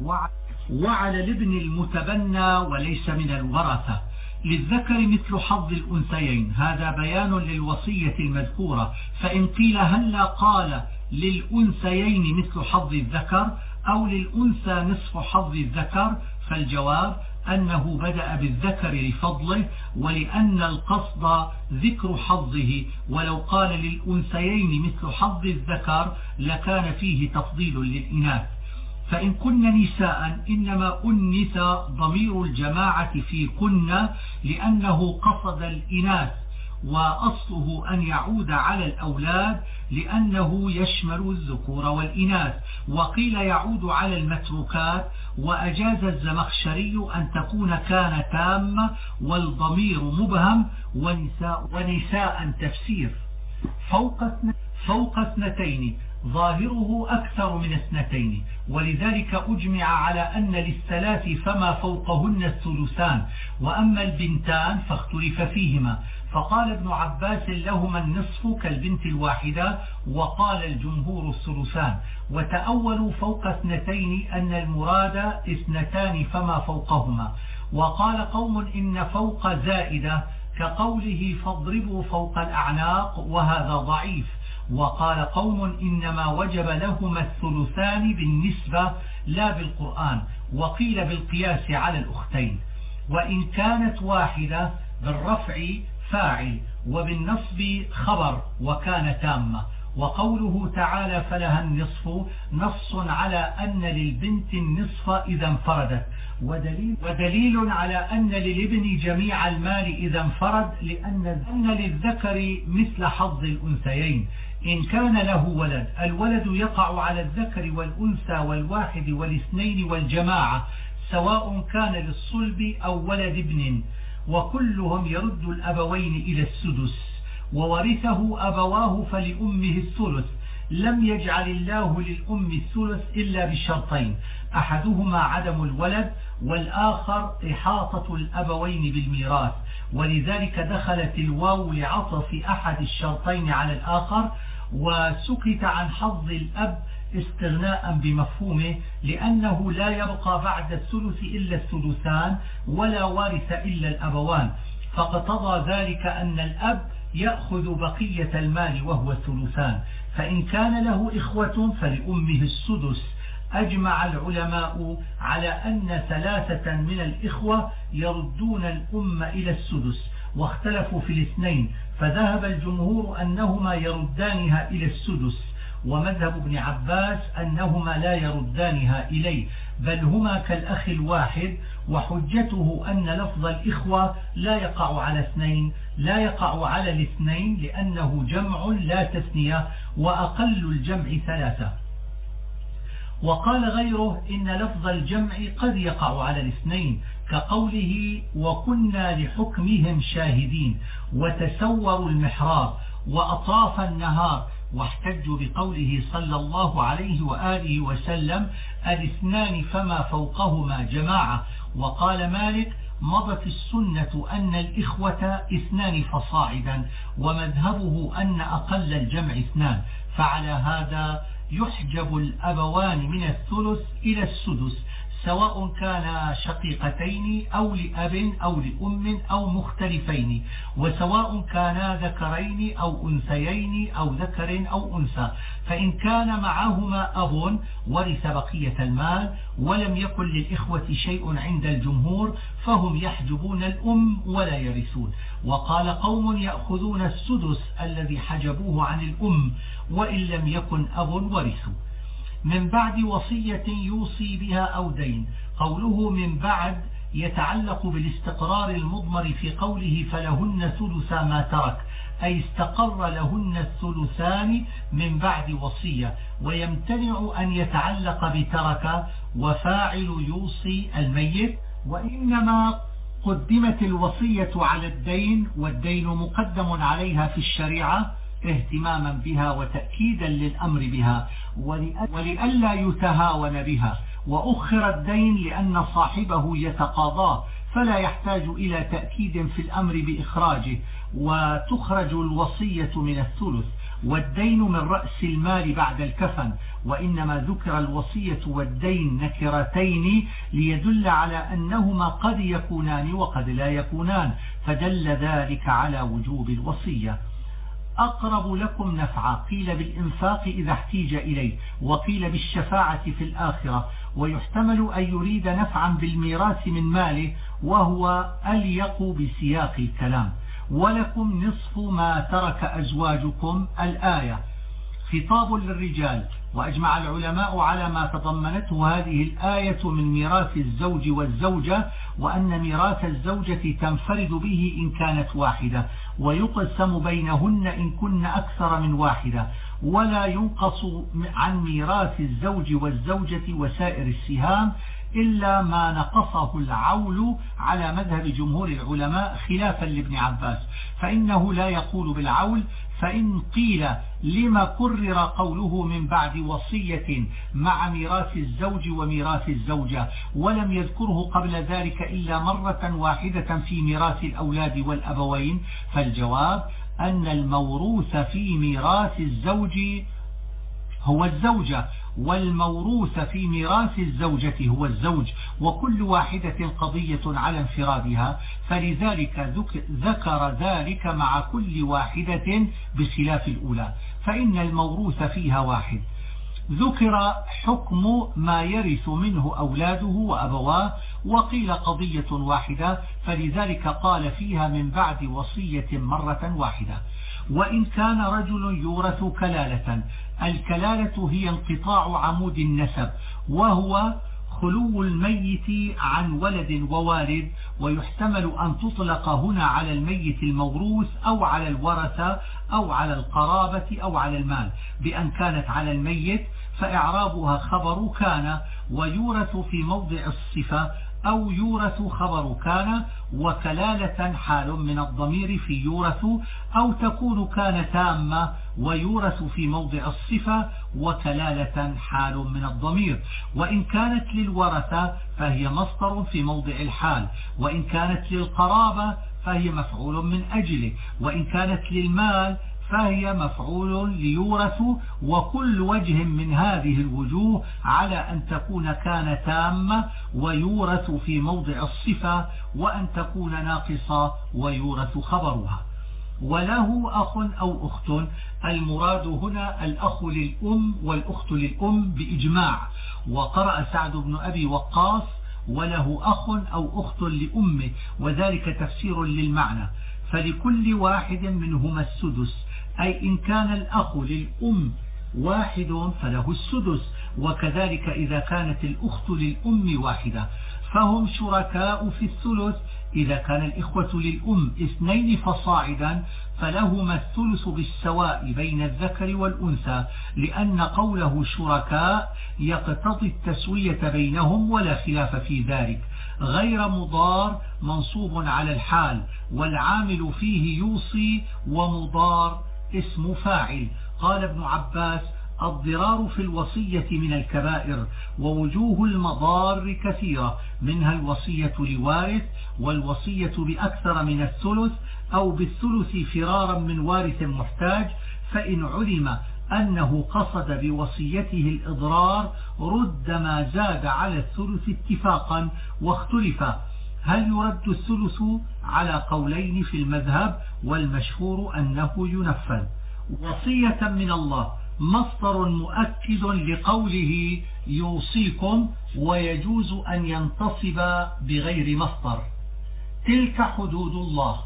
وعلى الابن المتبنى وليس من الورثة. للذكر مثل حظ الأنثيين، هذا بيان للوصية المذكورة. فإن قيل هلا قال للأنثيين مثل حظ الذكر أو للأنثى نصف حظ الذكر، فالجواب أنه بدأ بالذكر لفضله ولأن القصد ذكر حظه، ولو قال للأنثيين مثل حظ الذكر لكان فيه تفضيل للإناث. فإن كن نساء إنما أنث ضمير الجماعة في كن لأنه قصد الإناث، وأصله أن يعود على الأولاد لأنه يشمل الذكور والإناث. وقيل يعود على المتروكات، وأجاز الزمخشري أن تكون كان تامة والضمير مبهم، ونساء تفسير فوق اثنتين ظاهره أكثر من اثنتين، ولذلك أجمع على أن للثلاث فما فوقهن الثلثان، وأما البنتان فاختلف فيهما، فقال ابن عباس لهما النصف كالبنت الواحدة، وقال الجمهور الثلثان. وتأولوا فوق اثنتين أن المراد اثنتان فما فوقهما. وقال قوم إن فوق زائدة كقوله فاضربوا فوق الأعناق، وهذا ضعيف. وقال قوم إنما وجب لهما الثلثان بالنسبة لا بالقرآن، وقيل بالقياس على الأختين. وإن كانت واحدة بالرفع فاعل وبالنصب خبر وكان تامة. وقوله تعالى فلها النصف نص على أن للبنت النصف إذا انفردت، ودليل على أن للابن جميع المال إذا انفرد، لأن للذكر مثل حظ الأنثيين. إن كان له ولد، الولد يقع على الذكر والأنثى والواحد والاثنين والجماعة، سواء كان للصلب أو ولد ابن، وكلهم يرد الأبوين إلى السدس، وورثه أبواه فلأمه الثلث. لم يجعل الله للأم الثلث إلا بشرطين، أحدهما عدم الولد، والآخر إحاطة الأبوين بالميراث، ولذلك دخلت الواو لعطف أحد الشرطين على الآخر، وسكت عن حظ الأب استغناء بمفهومه، لأنه لا يبقى بعد الثلث إلا الثلثان ولا وارث إلا الأبوان، فاقتضى ذلك أن الأب يأخذ بقية المال وهو الثلثان. فإن كان له إخوة فلأمه السدس. أجمع العلماء على أن ثلاثة من الإخوة يردون الأم إلى السدس، واختلفوا في الاثنين، فذهب الجمهور أنهما يردانها إلى السدس، ومذهب ابن عباس أنهما لا يردانها إليه، بل هما كالأخ الواحد. وحجته أن لفظ الإخوة لا يقع على اثنين، لا يقع على الاثنين لأنه جمع لا تثنية، وأقل الجمع ثلاثة. وقال غيره إن لفظ الجمع قد يقع على الاثنين، كقوله وكنا لحكمهم شاهدين، وتسوروا المحراب، وأطراف النهار، واحتجوا بقوله صلى الله عليه وآله وسلم الاثنان فما فوقهما جماعة. وقال مالك مضت السنة أن الإخوة اثنان فصاعدا، ومذهبه أن أقل الجمع اثنان، فعلى هذا يحجب الأبوان من الثلث إلى السدس، سواء كانا شقيقتين أو لأب أو لأم أو مختلفين، وسواء كانا ذكرين أو أنثيين أو ذكر أو أنثى. فإن كان معهما أب ورث بقية المال، ولم يكن للإخوة شيء عند الجمهور، فهم يحجبون الأم ولا يرثون. وقال قوم يأخذون السدس الذي حجبوه عن الأم، وإن لم يكن أب ورثوا. من بعد وصية يوصي بها أو دين، قوله من بعد يتعلق بالاستقرار المضمر في قوله فلهن ثلثا ما ترك، أي استقر لهن الثلثان من بعد وصية، ويمتنع أن يتعلق بترك وفاعل يوصي الميت، وإنما قدمت الوصية على الدين، والدين مقدم عليها في الشريعة اهتماما بها وتأكيدا للأمر بها ولئلا يتهاون بها، وأخر الدين لأن صاحبه يتقاضاه فلا يحتاج إلى تأكيد في الأمر بإخراجه، وتخرج الوصية من الثلث، والدين من رأس المال بعد الكفن، وإنما ذكر الوصية والدين نكرتين ليدل على أنهما قد يكونان وقد لا يكونان، فدل ذلك على وجوب الوصية. أقرب لكم نفعا قيل بالإنفاق إذا احتيج إليه، وقيل بالشفاعة في الآخرة، ويحتمل أن يريد نفعا بالميراث من ماله، وهو أليق بسياق الكلام. ولكم نصف ما ترك أزواجكم الآية خطاب للرجال، وأجمع العلماء على ما تضمنته هذه الآية من ميراث الزوج والزوجة، وأن ميراث الزوجة تنفرد به إن كانت واحدة، ويقسم بينهن إن كن أكثر من واحدة، ولا ينقص عن ميراث الزوج والزوجة وسائر السهام إلا ما نقصه العول على مذهب جمهور العلماء خلافا لابن عباس، فإنه لا يقول بالعول. فإن قيل لما كرر قوله من بعد وصية مع ميراث الزوج وميراث الزوجة ولم يذكره قبل ذلك إلا مرة واحدة في ميراث الأولاد والأبوين، فالجواب أن الموروث في ميراث الزوج هو الزوجة، والموروث في ميراث الزوجة هو الزوج، وكل واحدة قضية على انفرادها، فلذلك ذكر ذلك مع كل واحدة بخلاف الأولى، فإن الموروث فيها واحد. ذكر حكم ما يرث منه أولاده وأبواه، وقيل قضية واحدة، فلذلك قال فيها من بعد وصية مرة واحدة. وإن كان رجل يورث كلالة، الكلالة هي انقطاع عمود النسب، وهو خلو الميت عن ولد ووالد، ويحتمل أن تطلق هنا على الميت الموروث أو على الورثة أو على القرابة أو على المال، بأن كانت على الميت فإعرابها خبر كان، ويورث في موضع الصفة، أو يورث خبر كان، وكلالة حال من الضمير في يورث، أو تكون كان تامة ويورث في موضع الصفة، وكلالة حال من الضمير. وإن كانت للورثة فهي مصدر في موضع الحال، وإن كانت للقرابة فهي مفعول من أجله، وإن كانت للمال فهي مفعول ليورث، وكل وجه من هذه الوجوه على أن تكون كان تامة ويورث في موضع الصفة، وأن تكون ناقصة ويورث خبرها. وله أخ أو أخت، المراد هنا الأخ للأم والأخت للأم بإجماع، وقرأ سعد بن أبي وقاص وله أخ أو أخت لأمه، وذلك تفسير للمعنى، فلكل واحد منهما السدس، أي إن كان الأخ للأم واحد فله السدس، وكذلك إذا كانت الأخت للأم واحدة، فهم شركاء في الثلث. إذا كان الإخوة للأم 2 فصاعدا فلهما الثلث بالسواء بين الذكر والأنثى، لأن قوله شركاء يقتضي التسوية بينهم ولا خلاف في ذلك، غير مضار منصوب على الحال، والعامل فيه يوصي، ومضار اسم فاعل. قال ابن عباس: الضرار في الوصية من الكبائر، ووجوه المضار كثيرة، منها الوصية لوارث، والوصية بأكثر من الثلث أو بالثلث فرارا من وارث محتاج، فإن علم أنه قصد بوصيته الإضرار رد ما زاد على الثلث اتفاقا، واختلف هل يرد الثلث على قولين في المذهب، والمشهور أنه ينفذ. وصية من الله مصدر مؤكد لقوله يوصيكم، ويجوز أن ينتصب بغير مصدر. تلك حدود الله،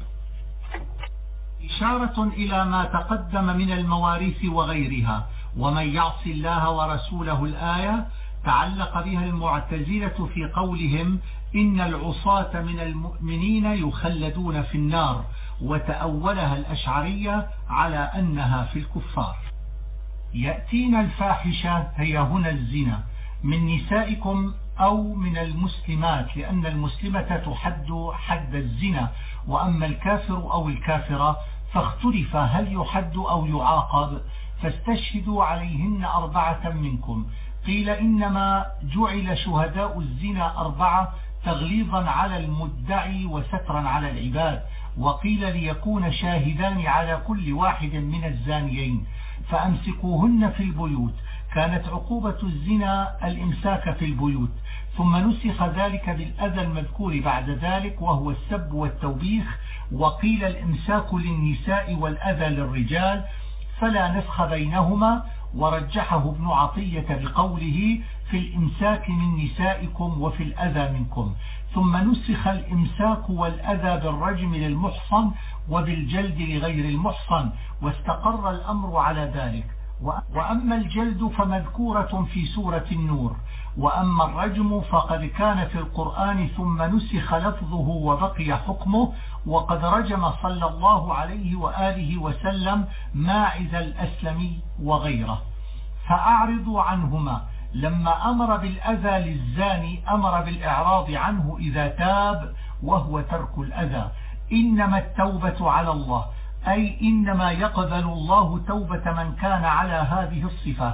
إشارة إلى ما تقدم من المواريث وغيرها. ومن يعص الله ورسوله الآية تعلق بها المعتزلة في قولهم إن العصاة من المؤمنين يخلدون في النار، وتأولها الأشعرية على أنها في الكفار. يأتينا الفاحشة هي هنا الزنا من نسائكم أو من المسلمات، لأن المسلمة تحد حد الزنا، وأما الكافر أو الكافرة فاختلف هل يحد أو يعاقب، فاستشهدوا عليهن 4 منكم. قيل إنما جعل شهداء الزنا 4 تغليظا على المدعي وسترا على العباد، وقيل ليكون شاهدان على كل واحد من الزانيين، فأمسكوهن في البيوت. كانت عقوبة الزنا الإمساك في البيوت، ثم نسخ ذلك بالأذى المذكور بعد ذلك وهو السب والتوبيخ، وقيل الإمساك للنساء والأذى للرجال، فلا نسخ بينهما. ورجحه ابن عطية بقوله في الإمساك من نسائكم وفي الأذى منكم. ثم نسخ الإمساك والأذى بالرجم للمحصن وبالجلد لغير المحصن، واستقر الأمر على ذلك. وأما الجلد فمذكورة في سورة النور، وأما الرجم فقد كان في القرآن ثم نسخ لفظه وبقي حكمه، وقد رجم صلى الله عليه وآله وسلم ماعز الأسلمي وغيره. فأعرضوا عنهما. لما أمر بالأذى للزاني أمر بالإعراض عنه إذا تاب، وهو ترك الأذى. إنما التوبة على الله، أي إنما يقبل الله توبة من كان على هذه الصفة.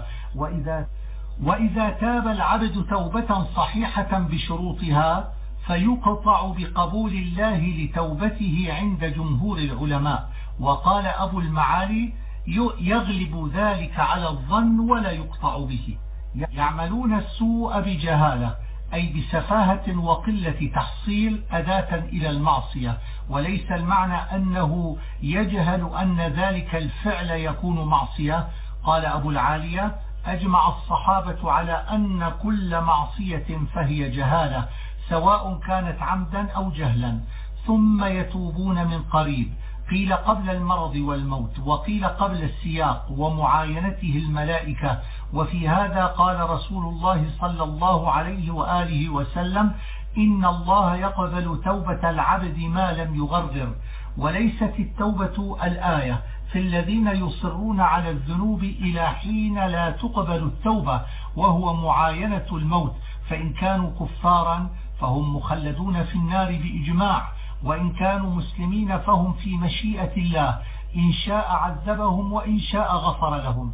وإذا تاب العبد توبة صحيحة بشروطها فيقطع بقبول الله لتوبته عند جمهور العلماء. وقال أبو المعالي يغلب ذلك على الظن ولا يقطع به. يعملون السوء بجهالة، أي بسفاهة وقلة تحصيل أداة إلى المعصية، وليس المعنى أنه يجهل أن ذلك الفعل يكون معصية. قال أبو العالية أجمع الصحابة على أن كل معصية فهي جهالة، سواء كانت عمدا أو جهلا، ثم يتوبون من قريب. قيل قبل المرض والموت، وقيل قبل السياق ومعاينته الملائكة. وفي هذا قال رسول الله صلى الله عليه وآله وسلم إن الله يقبل توبة العبد ما لم يغرر. وليست التوبة الآية في الذين يصرون على الذنوب إلى حين لا تقبل التوبة، وهو معاينة الموت، فإن كانوا كفارا فهم مخلدون في النار بإجماع، وإن كانوا مسلمين فهم في مشيئة الله، إن شاء عذبهم وإن شاء غفر لهم.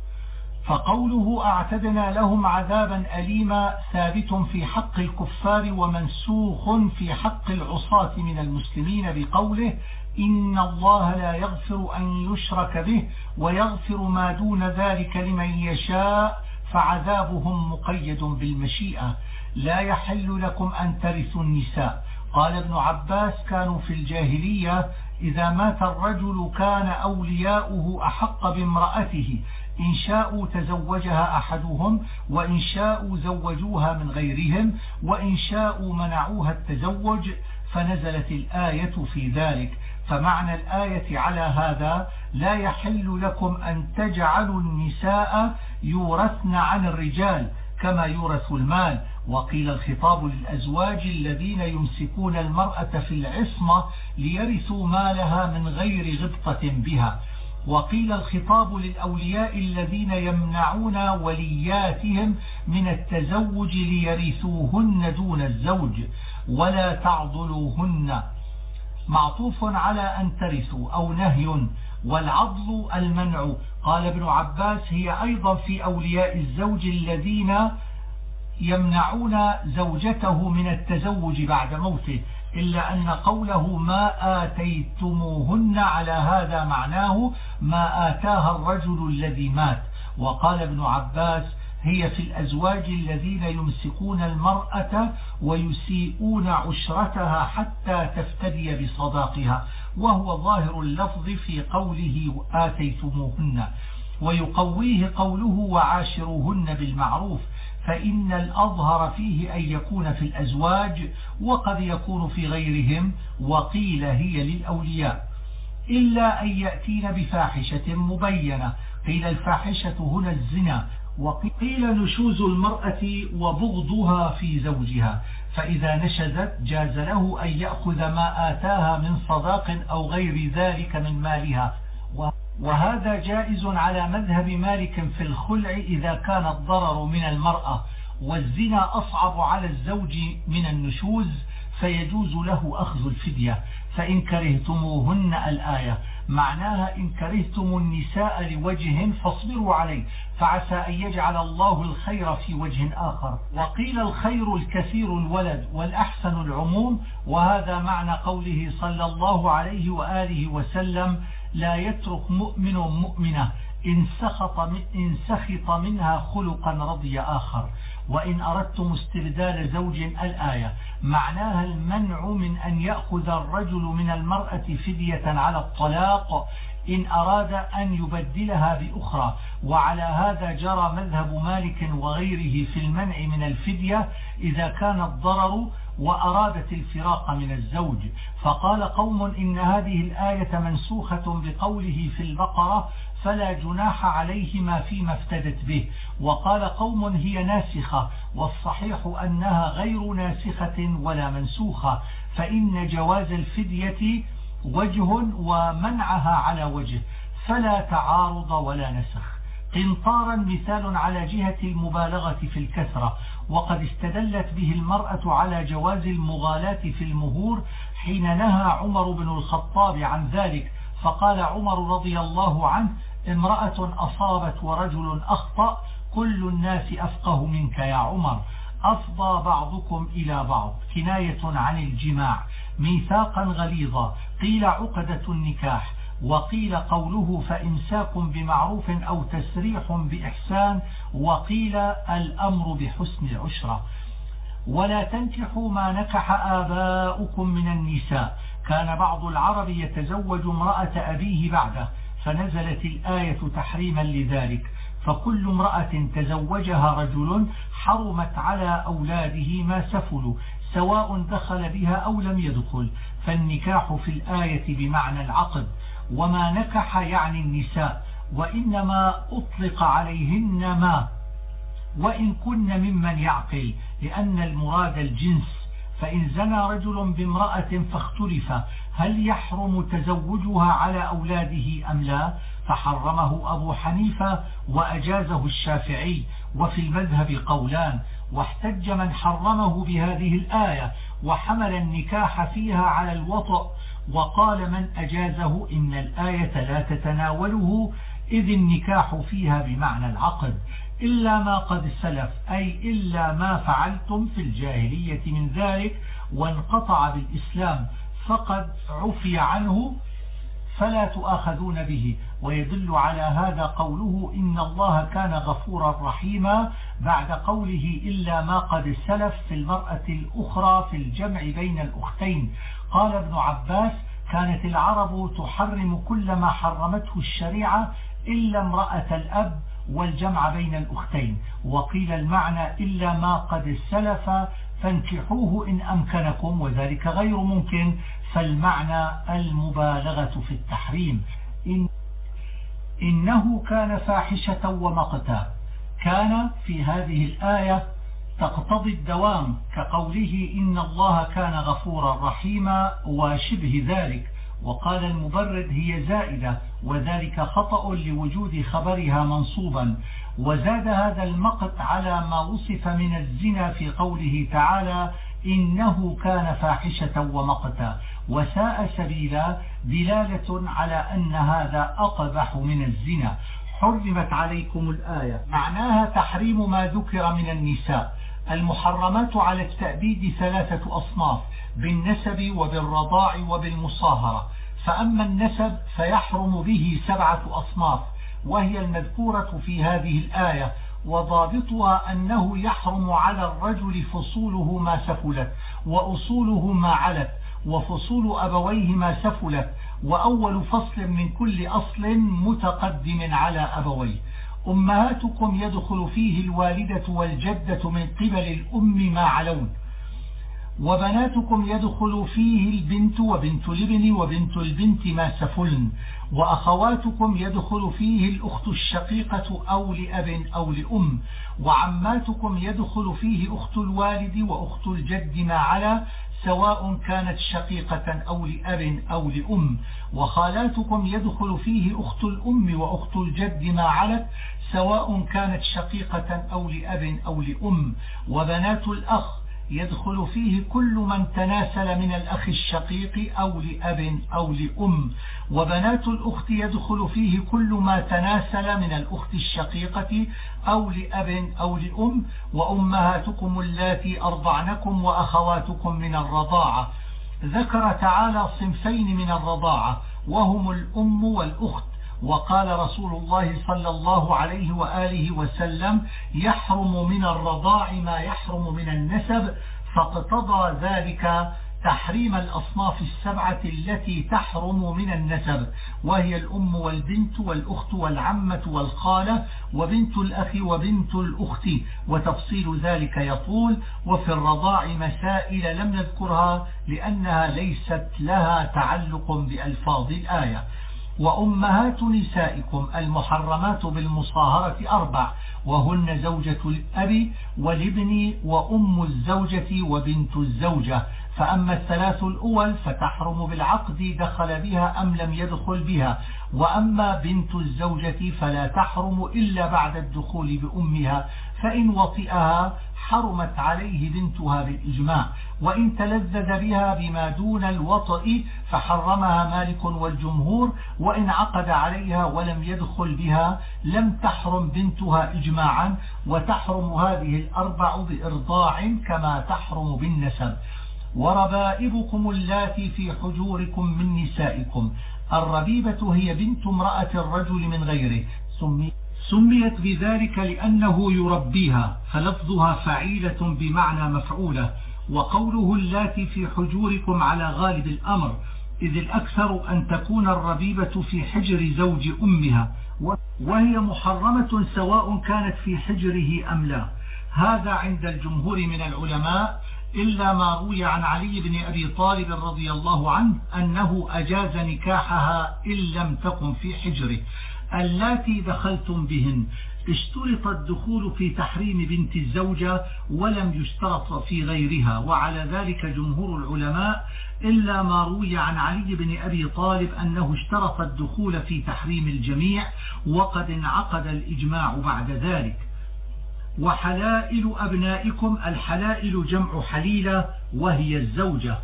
فقوله أعتدنا لهم عذابا أليما ثابت في حق الكفار ومنسوخ في حق العصاة من المسلمين بقوله إن الله لا يغفر أن يشرك به ويغفر ما دون ذلك لمن يشاء، فعذابهم مقيد بالمشيئة. لا يحل لكم أن ترثوا النساء. قال ابن عباس كانوا في الجاهلية إذا مات الرجل كان أولياؤه أحق بامرأته، إن شاءوا تزوجها أحدهم، وإن شاءوا زوجوها من غيرهم، وإن شاءوا منعوها التزوج، فنزلت الآية في ذلك. فمعنى الآية على هذا لا يحل لكم أن تجعلوا النساء يورثن عن الرجال كما يورث المال. وقيل الخطاب للأزواج الذين يمسكون المرأة في العصمة ليرثوا مالها من غير غبطة بها. وقيل الخطاب للأولياء الذين يمنعون ولياتهم من التزوج ليرثوهن دون الزوج. ولا تعضلوهن معطوف على أن ترثوا أو نهي، والعضل المنع. قال ابن عباس هي أيضا في أولياء الزوج الذين يمنعون زوجته من التزوج بعد موته، إلا أن قوله ما آتيتموهن على هذا معناه ما آتاها الرجل الذي مات. وقال ابن عباس هي في الأزواج الذين يمسكون المرأة ويسيئون عشرتها حتى تفتدي بصداقها، وهو ظاهر اللفظ في قوله آتيتموهن. ويقويه قوله وعاشروهن بالمعروف، فإن الأظهر فيه أن يكون في الأزواج وقد يكون في غيرهم. وقيل هي للأولياء إلا أن يأتين بفاحشة مبينة. قيل الفاحشة هنا الزنا، وقيل نشوز المرأة وبغضها في زوجها، فإذا نشزت جاز له أن يأخذ ما آتاها من صداق أو غير ذلك من مالها، وهذا جائز على مذهب مالك في الخلع إذا كان الضرر من المرأة، والزنا أصعب على الزوج من النشوز فيجوز له أخذ الفدية. فإن كرهتموهن الآية معناها إن كرهتم النساء لوجه فاصبروا عليه فعسى أن يجعل الله الخير في وجه آخر. وقيل الخير الكثير الولد والأحسن العموم، وهذا معنى قوله صلى الله عليه وآله وسلم لا يترك مؤمن مؤمنة إن سخط منها خلقا رضي آخر. وإن أردتم استبدال زوج الآية معناها المنع من أن يأخذ الرجل من المرأة فدية على الطلاق إن أراد أن يبدلها بأخرى، وعلى هذا جرى مذهب مالك وغيره في المنع من الفدية إذا كان الضرر وأرادت الفراق من الزوج. فقال قوم إن هذه الآية منسوخة بقوله في البقرة فلا جناح عليهما فيما افتدت به، وقال قوم هي ناسخة، والصحيح أنها غير ناسخة ولا منسوخة، فإن جواز الفدية وجه ومنعها على وجه، فلا تعارض ولا نسخ. قنطارا مثال على جهة المبالغة في الكثرة، وقد استدلت به المرأة على جواز المغالاة في المهور حين نهى عمر بن الخطاب عن ذلك، فقال عمر رضي الله عنه امرأة أصابت ورجل أخطأ كل الناس أفقه منك يا عمر، أفضى بعضكم إلى بعض، كناية عن الجماع، ميثاقا غليظا. قيل عقدة النكاح، وقيل قوله فإمساك بمعروف أو تسريح بإحسان، وقيل الأمر بحسن العشرة. ولا تنكحوا ما نكح آباؤكم من النساء، كان بعض العرب يتزوج امرأة أبيه بعده، فنزلت الآية تحريما لذلك، فكل امرأة تزوجها رجل حرمت على أولاده ما سفلوا سواء دخل بها أو لم يدخل، فالنكاح في الآية بمعنى العقد، وما نكح يعني النساء، وإنما أطلق عليهن ما وإن كن ممن يعقل، لأن المراد الجنس. فإن زنى رجل بامرأة فاختلف هل يحرم تزوجها على أولاده أم لا، فحرمه أبو حنيفة وأجازه الشافعي، وفي المذهب قولان، واحتج من حرمه بهذه الآية وحمل النكاح فيها على الوطأ، وقال من أجازه إن الآية لا تتناوله إذ النكاح فيها بمعنى العقد، إلا ما قد سلف، أي إلا ما فعلتم في الجاهلية من ذلك وانقطع بالإسلام فقد عفي عنه فلا تؤاخذون به. ويدل على هذا قوله إن الله كان غفورا رحيما بعد قوله إلا ما قد سلف في المرأة الأخرى في الجمع بين الأختين. قال ابن عباس كانت العرب تحرم كل ما حرمته الشريعة إلا امرأة الأب والجمع بين الأختين. وقيل المعنى إلا ما قد سلف فانكحوه إن أمكنكم، وذلك غير ممكن، فالمعنى المبالغة في التحريم. إنه كان فاحشة ومقتا، كان في هذه الآية تقتضي الدوام كقوله إن الله كان غفورا رحيما وشبه ذلك. وقال المبرد هي زائدة، وذلك خطأ لوجود خبرها منصوبا. وزاد هذا المقت على ما وصف من الزنا في قوله تعالى إنه كان فاحشة ومقتا وساء سبيلا، دلالة على أن هذا أقبح من الزنا. حرمت عليكم الآية معناها تحريم ما ذكر من النساء. المحرمات على التأبيد 3 أصناف: بالنسب وبالرضاع وبالمصاهرة. فأما النسب فيحرم به 7 أصناف، وهي المذكورة في هذه الآية، وضابطها أنه يحرم على الرجل فصوله ما سفلت، وأصوله ما علت، وفصول أبويه ما سفلت، وأول فصل من كل أصل متقدم على أبويه. أمهاتكم يدخل فيه الوالدة والجدة من قبل الأم ما علون، وبناتكم يدخل فيه البنت وبنت الابن وبنت البنت ما سفلن، وأخواتكم يدخل فيه الأخت الشقيقة أو لأب أو لأم، وعماتكم يدخل فيه أخت الوالد وأخت الجد ما علا سواء كانت شقيقة أو لأب أو لأم، وخالاتكم يدخل فيه أخت الأم وأخت الجد ما علت سواء كانت شقيقة أو لأب أو لأم، وبنات الأخ يدخل فيه كل من تناسل من الأخ الشقيق أو لأب أو لأم، وبنات الأخت يدخل فيه كل ما تناسل من الأخت الشقيقة أو لأب أو لأم، وأمهاتكم اللاتي أرضعنكم وأخواتكم من الرضاعة. ذكر تعالى صنفين من الرضاعة وهم الأم والأخت، وقال رسول الله صلى الله عليه وآله وسلم: يحرم من الرضاع ما يحرم من النسب، فاقتضى ذلك تحريم الأصناف السبعة التي تحرم من النسب، وهي الأم والبنت والأخت والعمة والخالة وبنت الأخ وبنت الأخت، وتفصيل ذلك يطول. وفي الرضاع مسائل لم نذكرها لأنها ليست لها تعلق بألفاظ الآية. وأمهات نسائكم المحرمات بالمصاهرة 4، وهن زوجة الأب والابن وأم الزوجة وبنت الزوجة، فأما الثلاث الأول فتحرم بالعقد دخل بها أم لم يدخل بها، وأما بنت الزوجة فلا تحرم إلا بعد الدخول بأمها، فإن وطئها حرمت عليه بنتها بالإجماع، وإن تلذذ بها بما دون الوطئ فحرمها مالك والجمهور، وإن عقد عليها ولم يدخل بها لم تحرم بنتها إجماعا، وتحرم هذه الأربع بإرضاع كما تحرم بالنسب. وربائبكم اللاتي في حجوركم من نسائكم، الربيبة هي بنت امرأة الرجل من غيره، سميت بذلك لأنه يربيها، فلفظها فعيلة بمعنى مفعولة. وقوله اللاتي في حجوركم على غالب الأمر، إذ الأكثر أن تكون الربيبة في حجر زوج أمها، وهي محرمة سواء كانت في حجره أم لا. هذا عند الجمهور من العلماء، إلا ما روي عن علي بن أبي طالب رضي الله عنه أنه أجاز نكاحها إن لم تكن في حجره. اللاتي دخلتم بهن، اشترط الدخول في تحريم بنت الزوجة ولم يشترط في غيرها، وعلى ذلك جمهور العلماء، إلا ما روي عن علي بن أبي طالب أنه اشترط الدخول في تحريم الجميع، وقد انعقد الإجماع بعد ذلك. وحلائل أبنائكم، الحلائل جمع حليلة وهي الزوجة،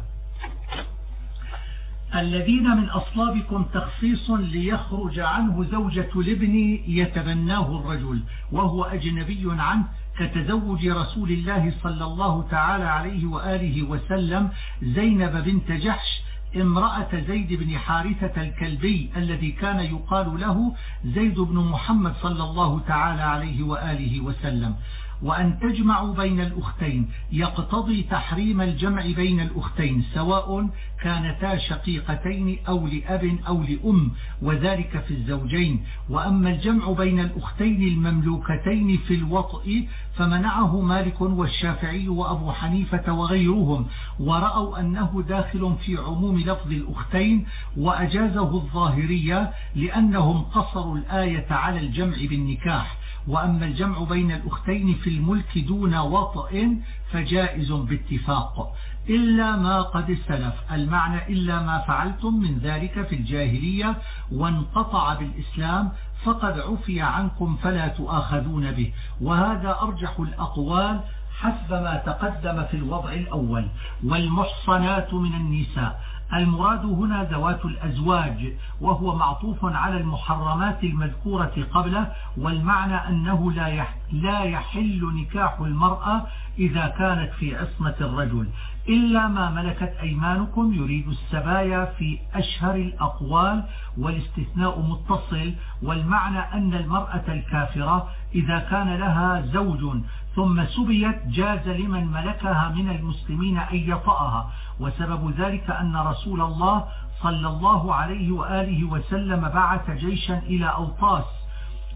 الذين من أصلابكم تخصيص ليخرج عنه زوجة الابن يتبناه الرجل وهو أجنبي عنه، كتزوج رسول الله صلى الله تعالى عليه وآله وسلم زينب بنت جحش امرأة زيد بن حارثة الكلبي الذي كان يقال له زيد بن محمد صلى الله تعالى عليه وآله وسلم. وأن تجمعوا بين الأختين يقتضي تحريم الجمع بين الأختين سواء كانتا شقيقتين أو لأب أو لأم، وذلك في الزوجين. وأما الجمع بين الأختين المملوكتين في الوطء فمنعه مالك والشافعي وأبو حنيفة وغيرهم، ورأوا أنه داخل في عموم لفظ الأختين، وأجازه الظاهرية لأنهم قصروا الآية على الجمع بالنكاح. وأما الجمع بين الأختين في الملك دون وطئ فجائز باتفاق، إلا ما قد سلف، المعنى إلا ما فعلتم من ذلك في الجاهلية وانقطع بالإسلام فقد عفي عنكم فلا تؤاخذون به. وهذا أرجح الأقوال حسب ما تقدم في الوضع الأول. والمحصنات من النساء، المراد هنا ذوات الأزواج، وهو معطوف على المحرمات المذكورة قبله، والمعنى أنه لا يحل نكاح المرأة إذا كانت في عصمة الرجل إلا ما ملكت أيمانكم، يريد السبايا في أشهر الأقوال، والاستثناء متصل، والمعنى أن المرأة الكافرة إذا كان لها زوج ثم سبيت جاز لمن ملكها من المسلمين أن يطأها. وسبب ذلك أن رسول الله صلى الله عليه وآله وسلم بعث جيشا إلى أوطاس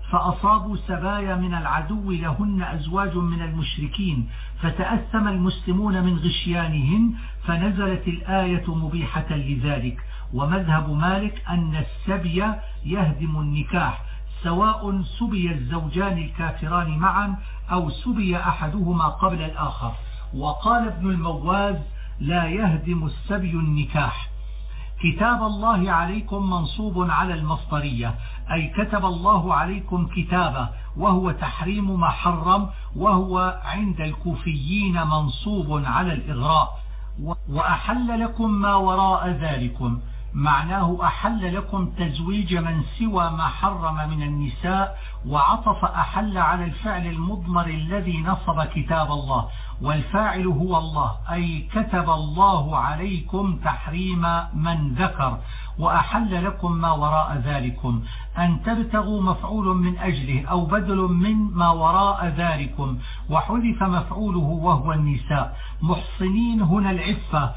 فأصابوا سبايا من العدو لهن أزواج من المشركين، فتأثم المسلمون من غشيانهن، فنزلت الآية مبيحة لذلك. ومذهب مالك أن السبي يهدم النكاح، سواء سبي الزوجان الكافران معا أو سبي أحدهما قبل الآخر. وقال ابن المواز: لا يهدم السبي النكاح. كتاب الله عليكم منصوب على المصدرية، أي كتب الله عليكم كتابا، وهو تحريم ما حرم، وهو عند الكوفيين منصوب على الإغراء. وأحل لكم ما وراء ذلكم، معناه أحل لكم تزويج من سوى ما حرم من النساء، وعطف أحل على الفعل المضمر الذي نصب كتاب الله، والفاعل هو الله، أي كتب الله عليكم تحريم من ذكر. وأحل لكم ما وراء ذلكم، أن تبتغوا مفعول من أجله أو بدل من ما وراء ذلكم، وحذف مفعوله وهو النساء. محصنين هنا العفة،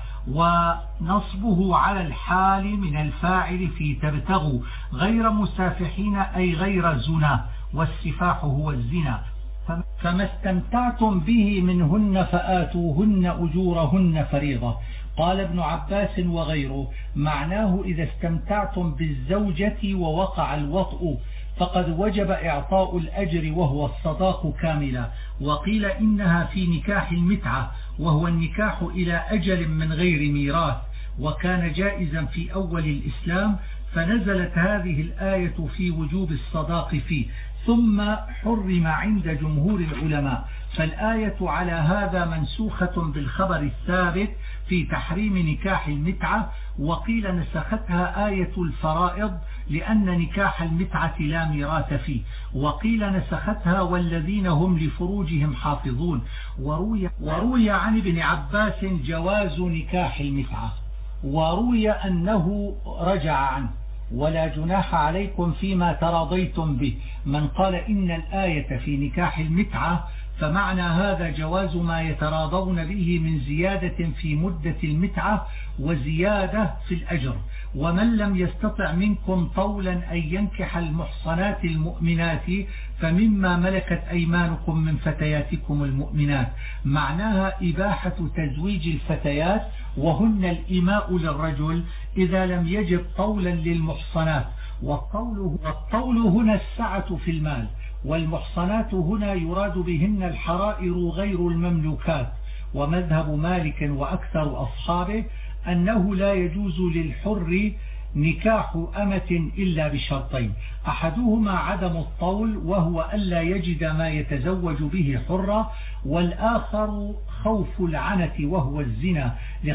ونصبه على الحال من الفاعل في تبتغوا، غير مسافحين أي غير زنا، والسفاح هو الزنا. فما استمتعتم به منهن فآتوهن أجورهن فريضة. قال ابن عباس وغيره: معناه إذا استمتعتم بالزوجة ووقع الوطء فقد وجب إعطاء الأجر وهو الصداق كاملا. وقيل إنها في نكاح المتعة، وهو النكاح إلى أجل من غير ميراث، وكان جائزا في أول الإسلام، فنزلت هذه الآية في وجوب الصداق فيه، ثم حرم عند جمهور العلماء. فالآية على هذا منسوخة بالخبر الثابت في تحريم نكاح المتعة. وقيل نسختها آية الفرائض لأن نكاح المتعة لا ميراث فيه. وقيل نسختها والذين هم لفروجهم حافظون. وروي عن ابن عباس جواز نكاح المتعة، وروي أنه رجع عنه. ولا جناح عليكم فيما تراضيتم به. من قال إن الآية في نكاح المتعة فمعنى هذا جواز ما يتراضون به من زيادة في مدة المتعة وزيادة في الأجر. ومن لم يستطع منكم طولا أن ينكح المحصنات المؤمنات فمما ملكت أيمانكم من فتياتكم المؤمنات، معناها إباحة تزويج الفتيات، وهن الإماء للرجل إذا لم يجب طولا للمحصنات. والطول هنا السعة في المال، والمحصنات هنا يراد بهن الحرائر غير المملوكات. ومذهب مالك وأكثر أصحابه أنه لا يجوز للحر نكاح أمة إلا بشرطين: أحدهما عدم الطول وهو ألا يجد ما يتزوج به حرة، والآخر خوف العنة وهو الزنا،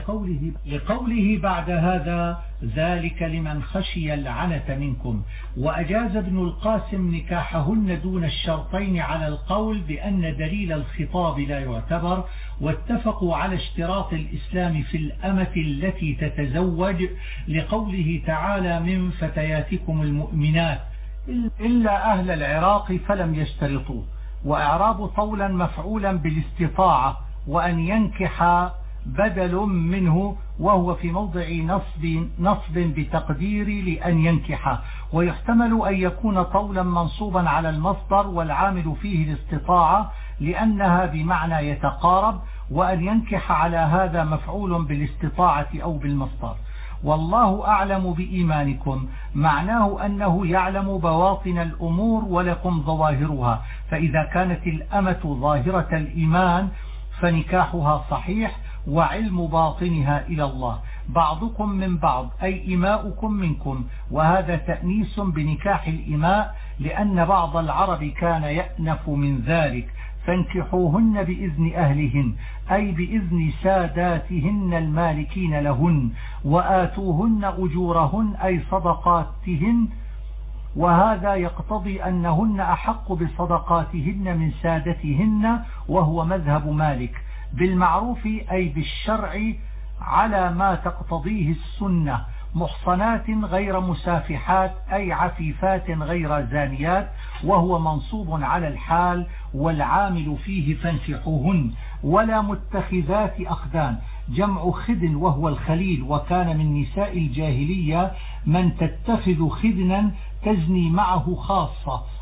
لقوله بعد هذا: ذلك لمن خشي العنة منكم. وأجاز ابن القاسم نكاحهن دون الشرطين على القول بأن دليل الخطاب لا يعتبر، واتفقوا على اشتراط الإسلام في الأمة التي تتزوج، لقوله تعالى: من فتياتكم المؤمنات، إلا أهل العراق فلم يشترطوا. وإعراب طولا مفعولا بالاستطاعة، وأن ينكح بدل منه، وهو في موضع نصب بتقدير لأن ينكح. ويحتمل أن يكون طولا منصوبا على المصدر والعامل فيه الاستطاعة لأنها بمعنى يتقارب، وأن ينكح على هذا مفعول بالاستطاعة أو بالمصدر. والله أعلم بإيمانكم، معناه أنه يعلم بواطن الأمور ولكم ظواهرها، فإذا كانت الأمة ظاهرة الإيمان فنكاحها صحيح، وعلم باطنها إلى الله. بعضكم من بعض أي إماؤكم منكم، وهذا تأنيس بنكاح الإماء لأن بعض العرب كان يأنف من ذلك. فانكحوهن بإذن أهلهن أي بإذن ساداتهن المالكين لهن، وآتوهن أجورهن أي صدقاتهن، وهذا يقتضي أنهن أحق بصدقاتهن من سادتهن، وهو مذهب مالك، بالمعروف أي بالشرع على ما تقتضيه السنة، محصنات غير مسافحات أي عفيفات غير زانيات، وهو منصوب على الحال والعامل فيه فانكحوهن. ولا متخذات أخدان، جمع خدن وهو الخليل، وكان من نساء الجاهلية من تتخذ خدنا تزني معه خاصة،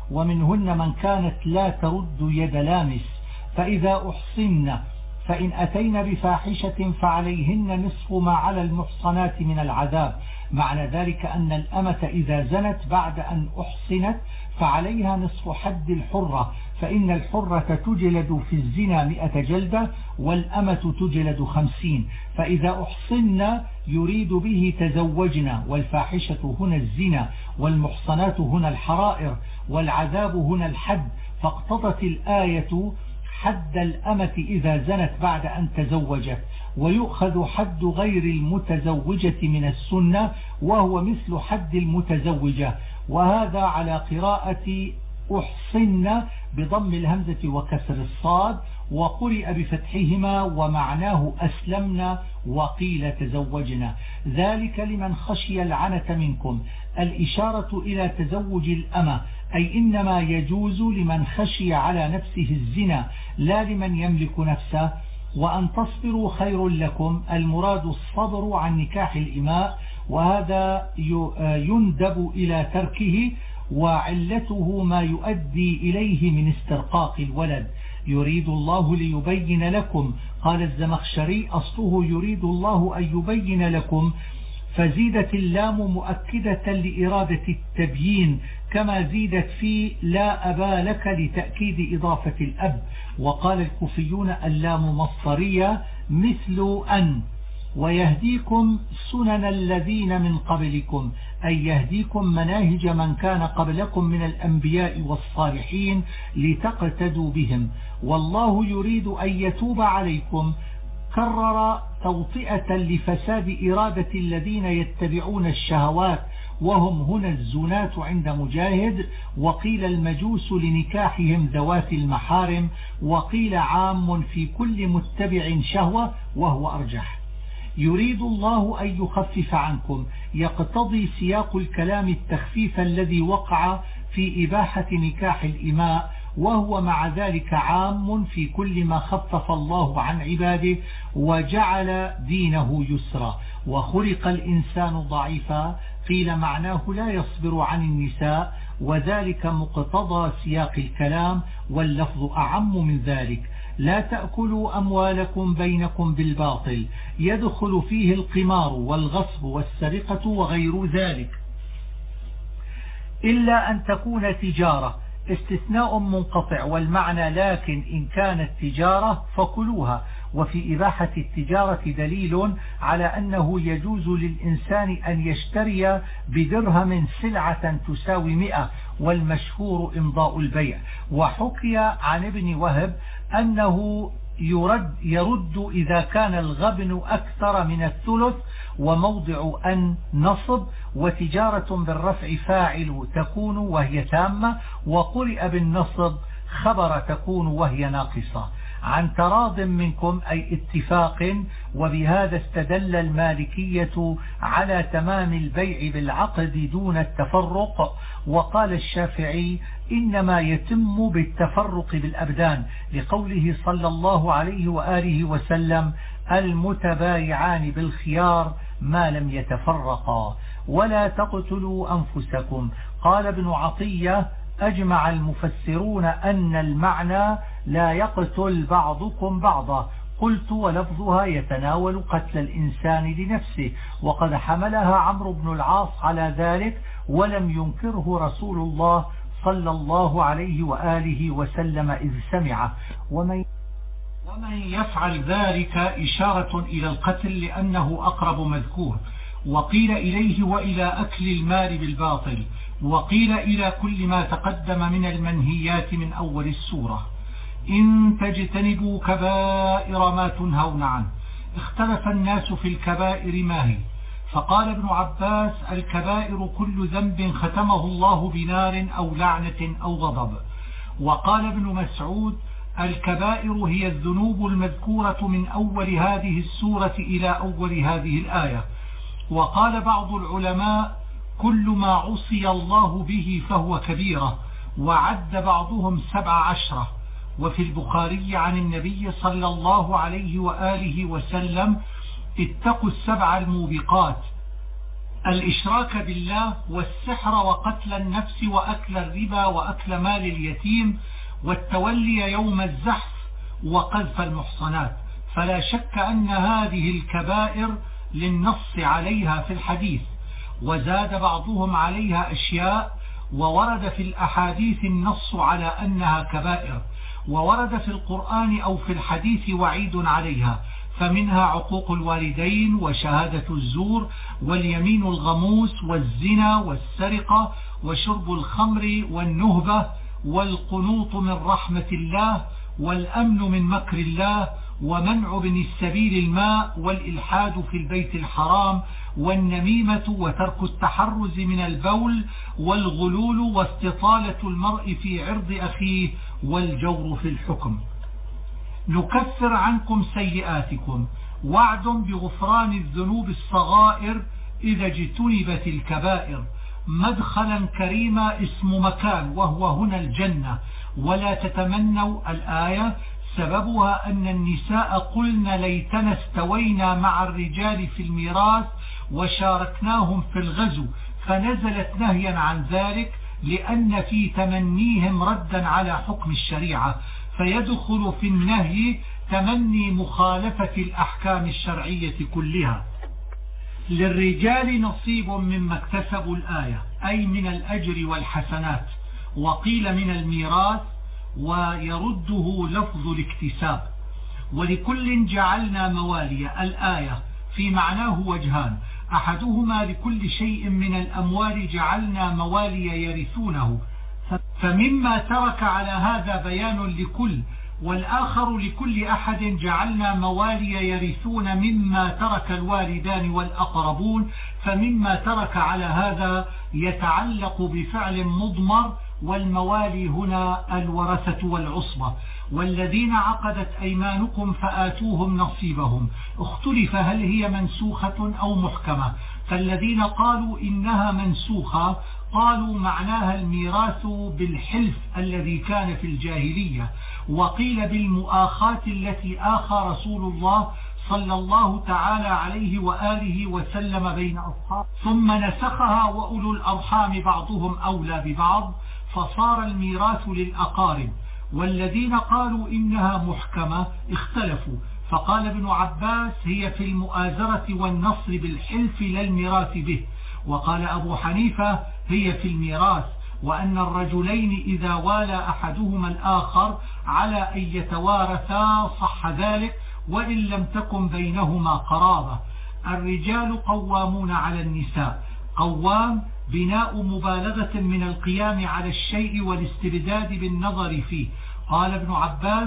ومنهن من كانت لا ترد يد لامس. فإذا أحصن فإن أتين بفاحشة فعليهن نصف ما على المحصنات من العذاب. معنى ذلك أن الأمة إذا زنت بعد أن أحصنت فعليها نصف حد الحرة، فإن الحرة تجلد في الزنا 100 جلدة والأمة تجلد 50. فإذا أحصن يريد به تزوجنا، والفاحشة هنا الزنا، والمحصنات هنا الحرائر، والعذاب هنا الحد. فاقتضت الآية حد الأمة إذا زنت بعد أن تزوجت، ويؤخذ حد غير المتزوجة من السنة وهو مثل حد المتزوجة. وهذا على قراءة أحصن بضم الهمزة وكسر الصاد، وقرئ بفتحهما ومعناه أسلمنا وقيل تزوجنا. ذلك لمن خشي العنة منكم. الإشارة إلى تزوج الأمة، أي إنما يجوز لمن خشي على نفسه الزنا لا لمن يملك نفسه. وأن تصبروا خير لكم، المراد الصبر عن نكاح الإماء، وهذا يندب إلى تركه، وعلته ما يؤدي إليه من استرقاق الولد. يريد الله ليبين لكم. قال الزمخشري أصله يريد الله أن يبين لكم، فزيدت اللام مؤكدة لإرادة التبيين، كما زيدت في لا أبا لك لتأكيد إضافة الأب. وقال الكوفيون اللام مصدرية مثل أن. ويهديكم سنن الذين من قبلكم، أي يهديكم مناهج من كان قبلكم من الأنبياء والصالحين لتقتدوا بهم. والله يريد أن يتوب عليكم. كرر توطئة لفساد إرادة الذين يتبعون الشهوات، وهم هنا الزنات عند مجاهد، وقيل المجوس لنكاحهم ذوات المحارم، وقيل عام في كل متبع شهوة وهو أرجح. يريد الله أن يخفف عنكم، يقتضي سياق الكلام التخفيف الذي وقع في إباحة نكاح الإماء، وهو مع ذلك عام في كل ما خفف الله عن عباده وجعل دينه يسرا. وخلق الإنسان ضعيفا، قيل معناه لا يصبر عن النساء، وذلك مقتضى سياق الكلام، واللفظ أعم من ذلك. لا تأكلوا أموالكم بينكم بالباطل، يدخل فيه القمار والغصب والسرقة وغير ذلك، إلا أن تكون تجارة، استثناء منقطع، والمعنى لكن إن كانت تجارة فكلوها. وفي إباحة التجارة دليل على أنه يجوز للإنسان أن يشتري بدرهم سلعة تساوي 100، والمشهور إمضاء البيع. وحكي عن ابن وهب أنه يرد إذا كان الغبن أكثر من الثلث، وموضع أن نصب، وتجارة بالرفع فاعل تكون وهي تامة، وقرئ بالنصب خبر تكون وهي ناقصة. عن تراض منكم أي اتفاق. وبهذا استدل المالكية على تمام البيع بالعقد دون التفرق. وقال الشافعي إنما يتم بالتفرق بالأبدان، لقوله صلى الله عليه وآله وسلم المتبايعان بالخيار ما لم يتفرقا. ولا تقتلوا أنفسكم. قال ابن عطية أجمع المفسرون أن المعنى لا يقتل بعضكم بعضا. قلت ولفظها يتناول قتل الإنسان لنفسه، وقد حملها عمرو بن العاص على ذلك، ولم ينكره رسول الله صلى الله عليه وآله وسلم إذ سمعه. ومن يفعل ذلك إشارة إلى القتل لأنه أقرب مذكور، وقيل إليه وإلى أكل المال بالباطل، وقيل إلى كل ما تقدم من المنهيات من أول السورة. إن تجتنبوا كبائر ما تنهون عنه. اختلف الناس في الكبائر ما هي، فقال ابن عباس الكبائر كل ذنب ختمه الله بنار أو لعنة أو غضب. وقال ابن مسعود الكبائر هي الذنوب المذكورة من أول هذه السورة إلى أول هذه الآية. وقال بعض العلماء كل ما عصي الله به فهو كبيرة، وعد بعضهم 17. وفي البخاري عن النبي صلى الله عليه وآله وسلم اتقوا 7 الموبقات، الإشراك بالله والسحر وقتل النفس وأكل الربا وأكل مال اليتيم والتولي يوم الزحف وقذف المحصنات. فلا شك أن هذه الكبائر للنص عليها في الحديث، وزاد بعضهم عليها أشياء، وورد في الأحاديث النص على أنها كبائر، وورد في القرآن أو في الحديث وعيد عليها، فمنها عقوق الوالدين وشهادة الزور واليمين الغموس والزنا والسرقة وشرب الخمر والنهبة والقنوط من رحمة الله والأمن من مكر الله ومنع ابن السبيل الماء والإلحاد في البيت الحرام والنميمة وترك التحرز من البول والغلول واستطالة المرء في عرض أخيه والجور في الحكم. نكفر عنكم سيئاتكم، وعد بغفران الذنوب الصغائر إذا اجتنبت الكبائر. مدخلا كريما اسم مكان وهو هنا الجنة. ولا تتمنوا الآية سببها أن النساء قلن ليتنا استوينا مع الرجال في الميراث وشاركناهم في الغزو، فنزلت نهيا عن ذلك لأن في تمنيهم ردا على حكم الشريعة، فيدخل في النهي تمني مخالفة الأحكام الشرعية كلها. للرجال نصيب مما اكتسبوا الآية، أي من الأجر والحسنات، وقيل من الميراث ويرده لفظ الاكتساب. ولكل جعلنا موالي الآية في معناه وجهان، أحدهما لكل شيء من الأموال جعلنا موالي يرثونه، فمما ترك على هذا بيان لكل، والآخر لكل أحد جعلنا موالي يرثون مما ترك الوالدان والأقربون، فمما ترك على هذا يتعلق بفعل مضمر، والموالي هنا الورثة والعصبة. والذين عقدت أيمانكم فآتوهم نصيبهم. اختلف هل هي منسوخة أو محكمة، فالذين قالوا إنها منسوخة قالوا معناها الميراث بالحلف الذي كان في الجاهلية، وقيل بالمؤاخاة التي آخى رسول الله صلى الله تعالى عليه وآله وسلم بين أصحابه، ثم نسخها وأولو الأرحام بعضهم أولى ببعض، فصار الميراث للأقارب. والذين قالوا إنها محكمة اختلفوا، فقال ابن عباس هي في المؤازرة والنصر بالحلف لا الميراث به، وقال أبو حنيفة هي في الميراث، وأن الرجلين إذا والى أحدهما الآخر على أن يتوارثا صح ذلك وإن لم تكن بينهما قرابة. الرجال قوامون على النساء. قوام بناء مبالغة من القيام على الشيء والاستبداد بالنظر فيه. قال ابن عباس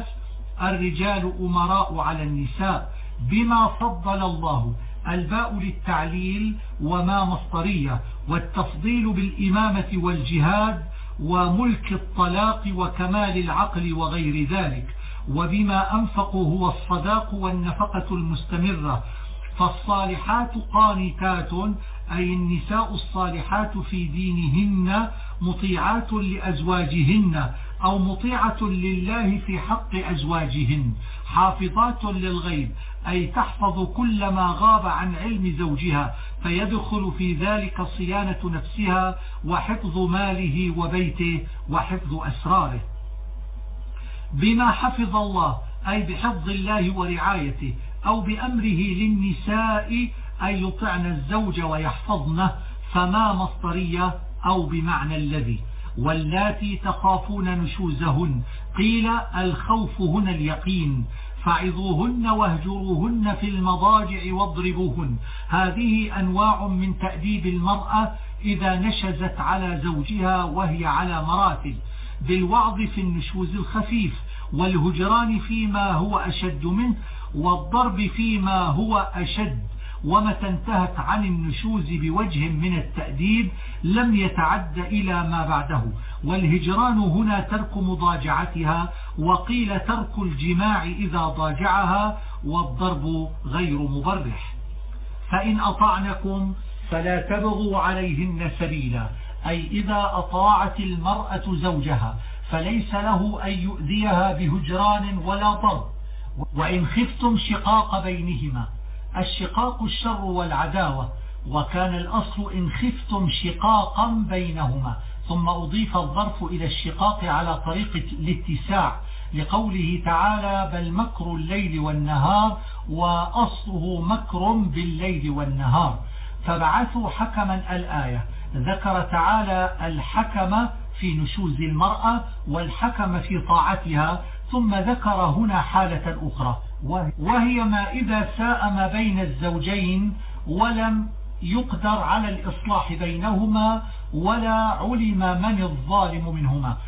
الرجال أمراء على النساء بما فضل الله، الباء للتعليل وما مصدرية، والتفضيل بالإمامة والجهاد وملك الطلاق وكمال العقل وغير ذلك، وبما أنفقوا هو الصداق والنفقة المستمرة. فالصالحات قانتات أي النساء الصالحات في دينهن مطيعات لأزواجهن أو مطيعة لله في حق أزواجهن، حافظات للغيب أي تحفظ كل ما غاب عن علم زوجها، فيدخل في ذلك صيانة نفسها وحفظ ماله وبيته وحفظ أسراره. بما حفظ الله أي بحفظ الله ورعايته، أو بأمره للنساء أي يطعن الزوج ويحفظنه، فما مصدرية أو بمعنى الذي. واللاتي تخافون نشوزهن، قيل الخوف هنا اليقين، فعظوهن واهجروهن في المضاجع واضربوهن. هذه أنواع من تأديب المرأة إذا نشزت على زوجها وهي على مراتب، بالوعظ في النشوز الخفيف، والهجران فيما هو أشد منه، والضرب فيما هو أشد. ومتى انتهت عن النشوز بوجه من التأديب لم يتعد إلى ما بعده. والهجران هنا ترك مضاجعتها، وقيل ترك الجماع إذا ضاجعها، والضرب غير مبرح. فإن أطعنكم فلا تبغوا عليهن سبيلا، أي إذا أطاعت المرأة زوجها فليس له أن يؤذيها بهجران ولا ضرب. وإن خفتم شقاق بينهما، الشقاق الشر والعداوة، وكان الأصل إن خفتم شقاقا بينهما، ثم أضيف الظرف إلى الشقاق على طريق الاتساع لقوله تعالى بل مكر الليل والنهار، وأصله مكر بالليل والنهار. فبعثوا حكما الآية ذكر تعالى الحكم في نشوز المرأة والحكم في طاعتها، ثم ذكر هنا حالة أخرى وهي ما إذا ساء ما بين الزوجين ولم يقدر على الإصلاح بينهما ولا علم من الظالم منهما،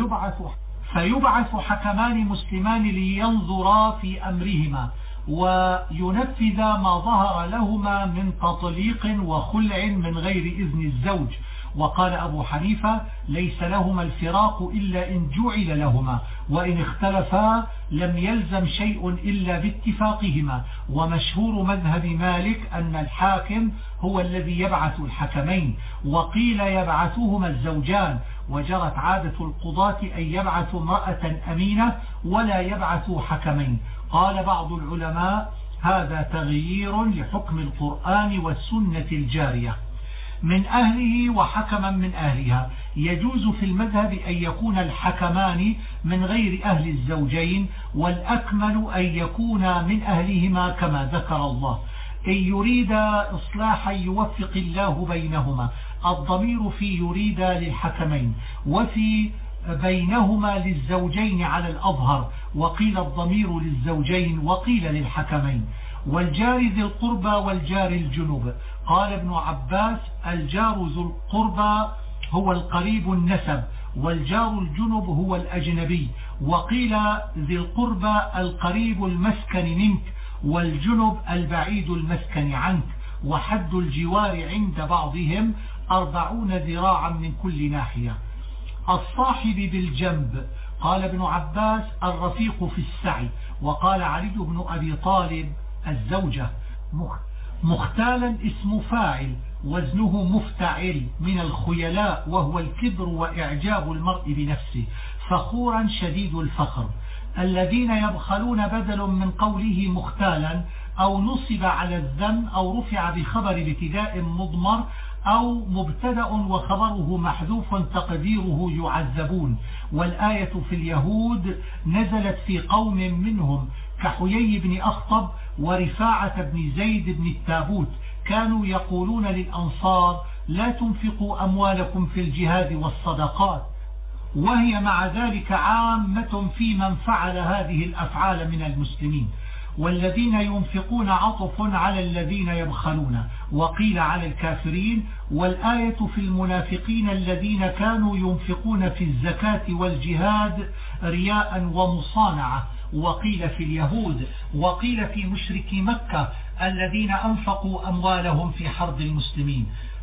فيبعث حكمان مسلمان لينظرا في أمرهما وينفذ ما ظهر لهما من تطليق وخلع من غير إذن الزوج. وقال أبو حنيفة ليس لهما الفراق إلا إن جعل لهما، وإن اختلفا لم يلزم شيء إلا باتفاقهما. ومشهور مذهب مالك أن الحاكم هو الذي يبعث الحكمين، وقيل يبعثهما الزوجان، وجرت عادة القضاة أن يبعثوا امرأة أمينة ولا يبعثوا حكمين. قال بعض العلماء هذا تغيير لحكم القرآن والسنة الجارية. من أهله وحكما من أهلها، يجوز في المذهب أن يكون الحكمان من غير أهل الزوجين، والأكمل أن يكون من أهلهما كما ذكر الله. إن يريد إصلاحا يوفق الله بينهما، الضمير في يريد للحكمين، وفي بينهما للزوجين على الأظهر، وقيل الضمير للزوجين وقيل للحكمين. والجار ذي القربى والجار الجنوب، قال ابن عباس الجار ذو القربى هو القريب النسب، والجار الجنب هو الأجنبي. وقيل ذي القربى القريب المسكن منك، والجنب البعيد المسكن عنك. وحد الجوار عند بعضهم 40 ذراعا من كل ناحية. الصاحب بالجنب، قال ابن عباس الرفيق في السعي. وقال علي بن أبي طالب الزوجة. مختالا اسم فاعل وزنه مفتعل من الخيلاء، وهو الكبر وإعجاب المرء بنفسه. فخورا شديد الفخر. الذين يبخلون بدل من قوله مختالا، أو نصب على الذم أو رفع بخبر ابتداء مضمر، أو مبتدأ وخبره محذوف تقديره يعذبون. والآية في اليهود نزلت في قوم منهم كحيي بن أخطب ورفاعة بن زيد بن التابوت، كانوا يقولون للأنصار لا تنفقوا أموالكم في الجهاد والصدقات، وهي مع ذلك عامة في من فعل هذه الأفعال من المسلمين. والذين ينفقون عطف على الذين يبخلون، وقيل على الكافرين. والآية في المنافقين الذين كانوا ينفقون في الزكاة والجهاد رياء ومصانعة، وقيل في اليهود. وقيل في مشركي مكة الذين أنفقوا أموالهم في حرب المسلمين.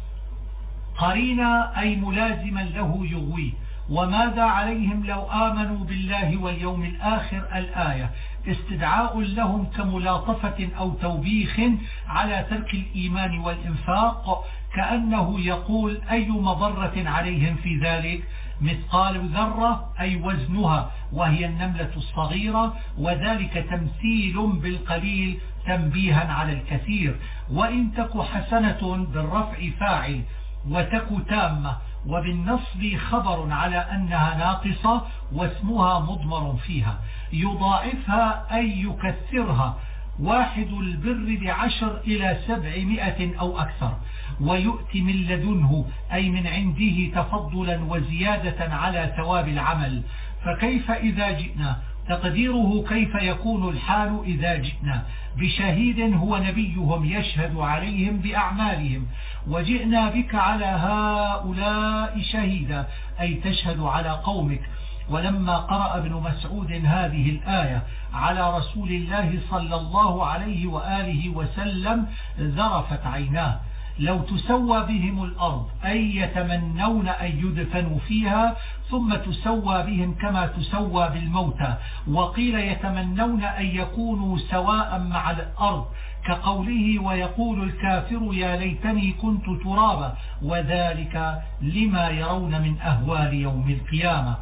قرينا أي ملازما له يغويه. وماذا عليهم لو آمنوا بالله واليوم الآخر، الآية استدعاء لهم كملاطفة أو توبيخ على ترك الإيمان والإنفاق، كأنه يقول أي مضرة عليهم في ذلك. مثقال ذرة أي وزنها، وهي النملة الصغيرة، وذلك تمثيل بالقليل تنبيها على الكثير. وإن تك حسنة بالرفع فاعل، وتك تامة، وبالنصب خبر على أنها ناقصة واسمها مضمر فيها. يضاعفها أي يكثرها، واحد البر ب10 إلى 700 أو أكثر. ويؤتي من لدنه أي من عنده تفضلا وزيادة على ثواب العمل. فكيف إذا جئنا، تقديره كيف يكون الحال إذا جئنا بشهيد هو نبيهم يشهد عليهم بأعمالهم، وجئنا بك على هؤلاء شهيدا أي تشهد على قومك. ولما قرأ ابن مسعود هذه الآية على رسول الله صلى الله عليه وآله وسلم ذرفت عيناه. لو تسوى بهم الأرض أي يتمنون أن يدفنوا فيها، ثم تسوى بهم كما تسوى بالموتى. وقيل يتمنون أن يكونوا سواء مع الأرض، كقوله ويقول الكافر يا ليتني كنت ترابا، وذلك لما يرون من أهوال يوم القيامة.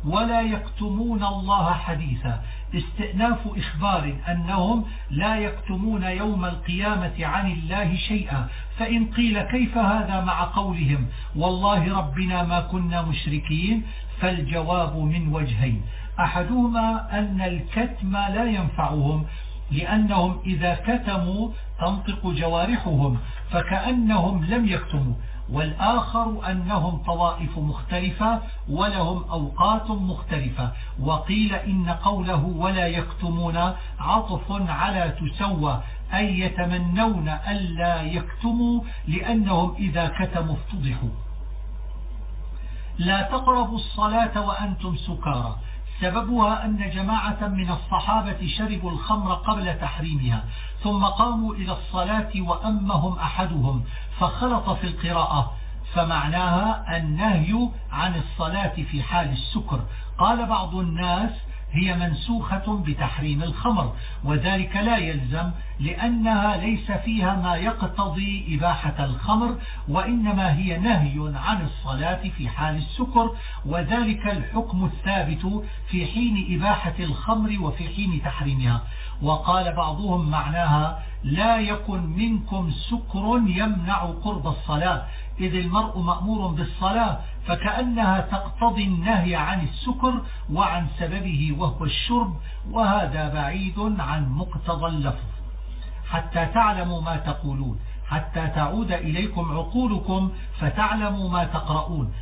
ولا يكتمون الله حديثا. استئناف إخبار أنهم لا يكتمون يوم القيامة عن الله شيئا. فإن قيل كيف هذا مع قولهم والله ربنا ما كنا مشركين، فالجواب من وجهين: أحدهما أن الكتم لا ينفعهم، لأنهم إذا كتموا تنطق جوارحهم فكأنهم لم يكتموا، والآخر أنهم طوائف مختلفة ولهم أوقات مختلفة. وقيل إن قوله ولا يكتمون عطف على تسوى، أي يتمنون ألا يكتموا لأنهم إذا كتموا افتضحوا. لا تقربوا الصلاة وأنتم سكارى. سببها أن جماعة من الصحابة شربوا الخمر قبل تحريمها، ثم قاموا إلى الصلاة وأمهم أحدهم فخلط في القراءة، فمعناها النهي عن الصلاة في حال السكر. قال بعض الناس هي منسوخة بتحريم الخمر، وذلك لا يلزم، لأنها ليس فيها ما يقتضي إباحة الخمر، وإنما هي نهي عن الصلاة في حال السكر، وذلك الحكم الثابت في حين إباحة الخمر وفي حين تحريمها. وقال بعضهم معناها لا يكن منكم سكر يمنع قرب الصلاة، إذ المرء مأمور بالصلاة، فكأنها تقتضي النهي عن السكر وعن سببه وهو الشرب، وهذا بعيد عن مقتضى اللفظ. حتى تعلموا ما تقولون، حتى تعود إليكم عقولكم فتعلموا ما تقرؤون.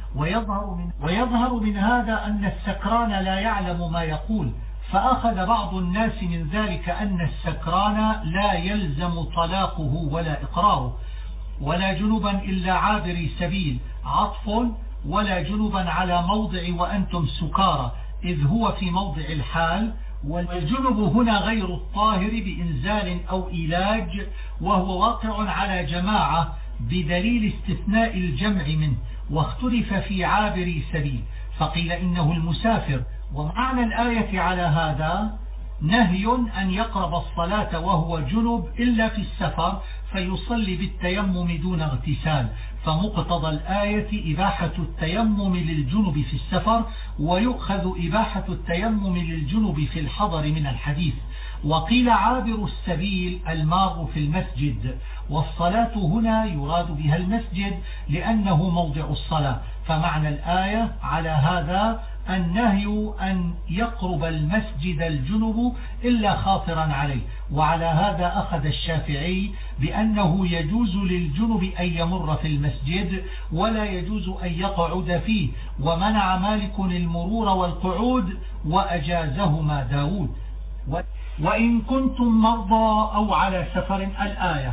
ويظهر من هذا أن السكران لا يعلم ما يقول، فأخذ بعض الناس من ذلك أن السكران لا يلزم طلاقه ولا إقراره. ولا جنبا إلا عابري سبيل عطف ولا جنبا على موضع وأنتم سكارى، إذ هو في موضع الحال. والجنب هنا غير الطاهر بإنزال أو إيلاج، وهو واقع على جماعة بدليل استثناء الجمع منه. واختلف في عابري سبيل، فقيل إنه المسافر. ومعنى الآية على هذا نهي أن يقرب الصلاة وهو جنب إلا في السفر فيصلي بالتيمم دون اغتسال، فمقتضى الآية إباحة التيمم للجنب في السفر، ويؤخذ إباحة التيمم للجنب في الحضر من الحديث. وقيل عابر السبيل المار في المسجد، والصلاة هنا يراد بها المسجد لأنه موضع الصلاة، فمعنى الآية على هذا النهي أن يقرب المسجد الجنب إلا خاطرا عليه. وعلى هذا أخذ الشافعي بأنه يجوز للجنب أن يمر في المسجد ولا يجوز أن يقعد فيه، ومنع مالك المرور والقعود وأجازهما داود. وإن كنتم مرضى أو على سفر الآية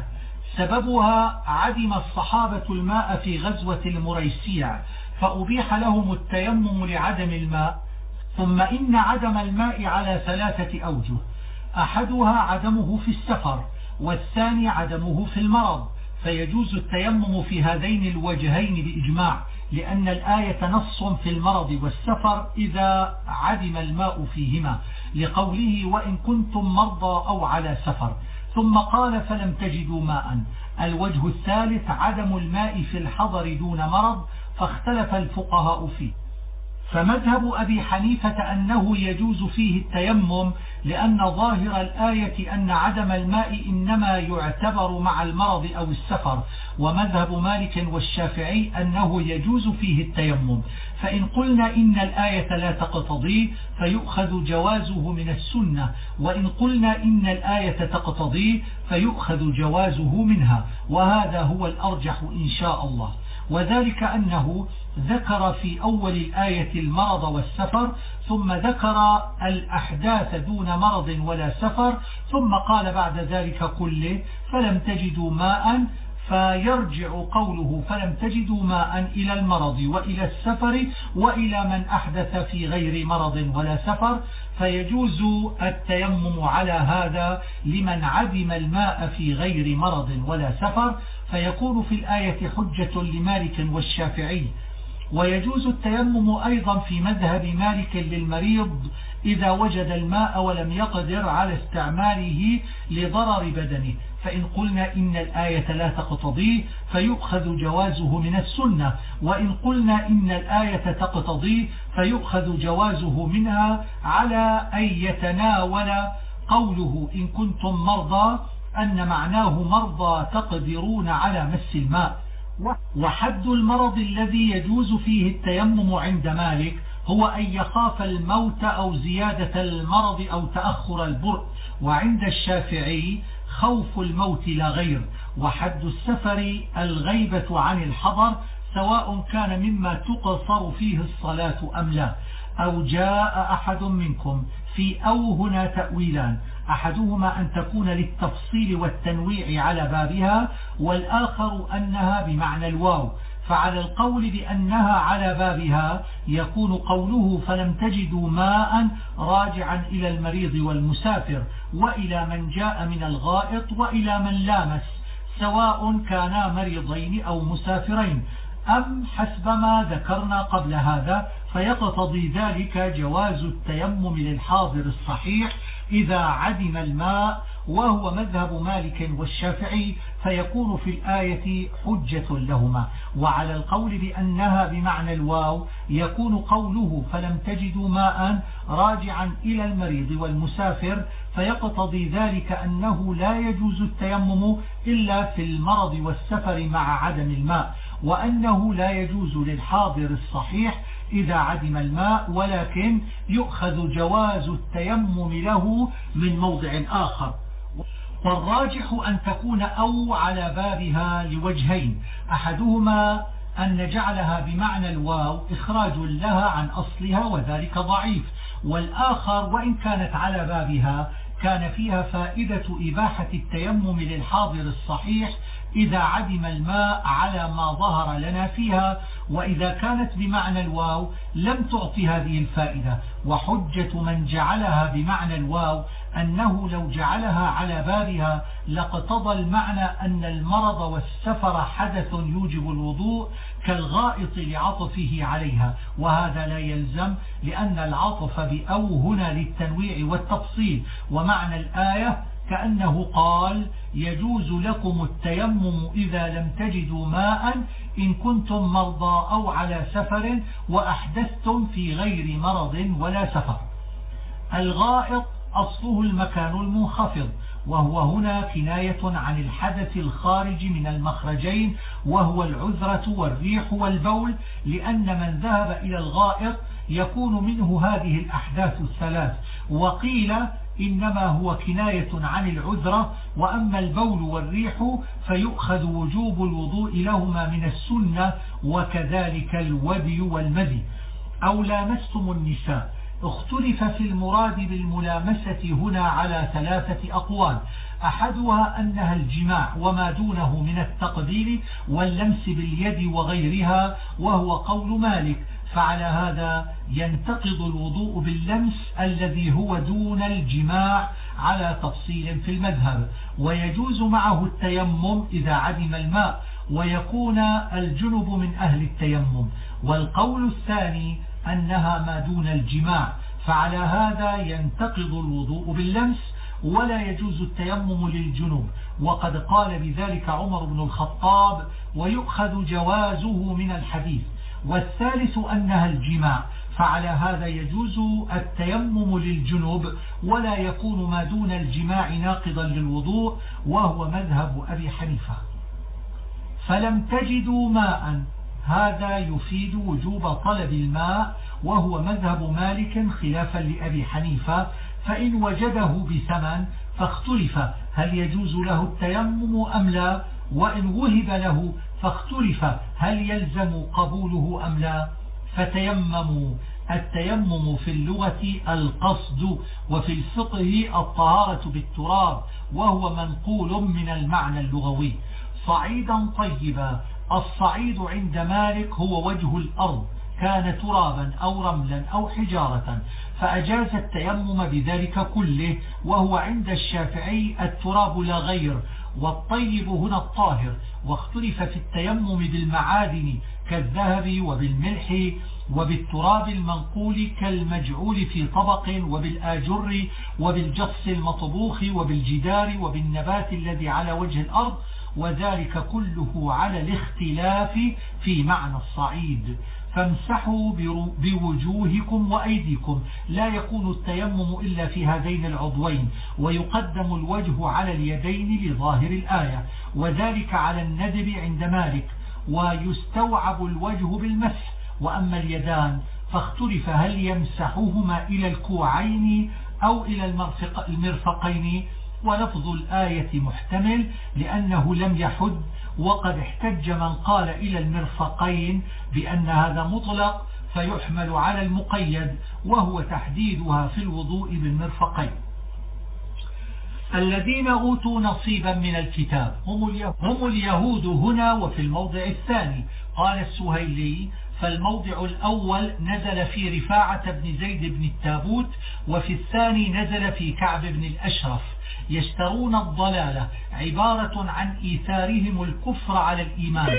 سببها عدم الصحابة الماء في غزوة المريسيع فأبيح لهم التيمم لعدم الماء. ثم إن عدم الماء على 3 أوجه: أحدها عدمه في السفر، والثاني عدمه في المرض، فيجوز التيمم في هذين الوجهين بإجماع، لأن الآية نص في المرض والسفر إذا عدم الماء فيهما، لقوله وإن كنتم مرضى أو على سفر. ثم قال فلم تجدوا ماء. الوجه الثالث عدم الماء في الحضر دون مرض، فاختلف الفقهاء فيه. فمذهب أبي حنيفة أنه يجوز فيه التيمم، لأن ظاهر الآية أن عدم الماء إنما يعتبر مع المرض أو السفر. ومذهب مالك والشافعي أنه يجوز فيه التيمم. فإن قلنا إن الآية لا تقتضي فيؤخذ جوازه من السنة، وإن قلنا إن الآية تقتضي فيؤخذ جوازه منها، وهذا هو الأرجح إن شاء الله. وذلك أنه ذكر في أول الآية المرض والسفر، ثم ذكر الأحداث دون مرض ولا سفر، ثم قال بعد ذلك كله فلم تجدوا ماء، فيرجع قوله فلم تجدوا ماء إلى المرض وإلى السفر وإلى من أحدث في غير مرض ولا سفر، فيجوز التيمم على هذا لمن عدم الماء في غير مرض ولا سفر، فيكون في الآية حجة لمالك والشافعي. ويجوز التيمم أيضا في مذهب مالك للمريض إذا وجد الماء ولم يقدر على استعماله لضرر بدنه. فإن قلنا إن الآية لا تقتضيه فيؤخذ جوازه من السنة، وإن قلنا إن الآية تقتضيه فيؤخذ جوازه منها على أن يتناول قوله إن كنتم مرضى أن معناه مرضى تقدرون على مس الماء. وحد المرض الذي يجوز فيه التيمم عند مالك هو أن يخاف الموت أو زيادة المرض أو تأخر البرء، وعند الشافعي خوف الموت لا غير. وحد السفر الغيبة عن الحضر سواء كان مما تقصر فيه الصلاة أم لا. أو جاء أحد منكم في أو هنا تأويلان، أحدهما أن تكون للتفصيل والتنويع على بابها، والآخر أنها بمعنى الواو. فعلى القول بأنها على بابها يكون قوله فلم تجدوا ماء راجعا إلى المريض والمسافر وإلى من جاء من الغائط وإلى من لامس، سواء كانا مريضين أو مسافرين، أم حسب ما ذكرنا قبل هذا. فيقتضي ذلك جواز التيمم للحاضر الصحيح إذا عدم الماء، وهو مذهب مالك والشافعي، فيكون في الآية حجة لهما. وعلى القول بأنها بمعنى الواو يكون قوله فلم تجدوا ماء راجعا إلى المريض والمسافر، فيقتضي ذلك أنه لا يجوز التيمم إلا في المرض والسفر مع عدم الماء، وأنه لا يجوز للحاضر الصحيح إذا عدم الماء، ولكن يؤخذ جواز التيمم له من موضع آخر. والراجح أن تكون أو على بابها لوجهين، أحدهما أن نجعلها بمعنى الواو إخراج لها عن أصلها وذلك ضعيف، والآخر وإن كانت على بابها كان فيها فائدة إباحة التيمم للحاضر الصحيح إذا عدم الماء على ما ظهر لنا فيها، وإذا كانت بمعنى الواو لم تعطي هذه الفائدة. وحجة من جعلها بمعنى الواو أنه لو جعلها على بابها لاقتضى المعنى أن المرض والسفر حدث يوجب الوضوء كالغائط لعطفه عليها، وهذا لا يلزم، لأن العطف بأو هنا للتنويع والتفصيل. ومعنى الآية كأنه قال يجوز لكم التيمم إذا لم تجدوا ماء إن كنتم مرضى أو على سفر وأحدثتم في غير مرض ولا سفر. الغائط أصله المكان المنخفض، وهو هنا كناية عن الحدث الخارج من المخرجين، وهو العذرة والريح والبول، لأن من ذهب إلى الغائط يكون منه هذه الأحداث الثلاث. وقيل إنما هو كناية عن العذرة، وأما البول والريح فيؤخذ وجوب الوضوء لهما من السنة، وكذلك الودي والمذي. أو لامستم النساء، اختلف في المراد بالملامسة هنا على ثلاثة أقوال، أحدها أنها الجماع وما دونه من التقبيل واللمس باليد وغيرها، وهو قول مالك، فعلى هذا ينتقض الوضوء باللمس الذي هو دون الجماع على تفصيل في المذهب، ويجوز معه التيمم إذا عدم الماء، ويكون الجنب من أهل التيمم. والقول الثاني أنها ما دون الجماع، فعلى هذا ينتقض الوضوء باللمس ولا يجوز التيمم للجنوب، وقد قال بذلك عمر بن الخطاب، ويؤخذ جوازه من الحديث. والثالث أنها الجماع، فعلى هذا يجوز التيمم للجنوب ولا يكون ما دون الجماع ناقضا للوضوء، وهو مذهب أبي حنيفة. فلم تجدوا ماء، هذا يفيد وجوب طلب الماء، وهو مذهب مالك خلافا لأبي حنيفة. فإن وجده بثمن فاختلف هل يجوز له التيمم أم لا، وإن وهب له فاختلف هل يلزم قبوله أم لا. فتيمموا، التيمم في اللغة القصد، وفي الفقه الطهارة بالتراب، وهو منقول من المعنى اللغوي. صعيدا طيبا، الصعيد عند مالك هو وجه الأرض، كان ترابا أو رملا أو حجارة، فأجاز التيمم بذلك كله، وهو عند الشافعي التراب لا غير، والطيب هنا الطاهر. واختلف في التيمم بالمعادن كالذهب وبالملح وبالتراب المنقول كالمجعول في طبق، وبالآجر، وبالجص المطبوخ، وبالجدار، وبالنبات الذي على وجه الأرض، وذلك كله على الاختلاف في معنى الصعيد. فامسحوا بوجوهكم وأيديكم. لا يكون التيمم إلا في هذين العضوين، ويقدم الوجه على اليدين لظاهر الآية، وذلك على الندب عند مالك، ويستوعب الوجه بالمسح. وأما اليدان فاختلف هل يمسحهما إلى الكوعين أو إلى المرفقين، ولفظ الآية محتمل لأنه لم يحد، وقد احتج من قال إلى المرفقين بأن هذا مطلق فيحمل على المقيد، وهو تحديدها في الوضوء بالمرفقين. الذين أوتوا نصيبا من الكتاب هم اليهود هنا وفي الموضع الثاني. قال السهيلي: فالموضع الأول نزل في رفاعة بن زيد بن التابوت، وفي الثاني نزل في كعب بن الأشرف. يشترون الضلالة عبارة عن إيثارهم الكفر على الإيمان،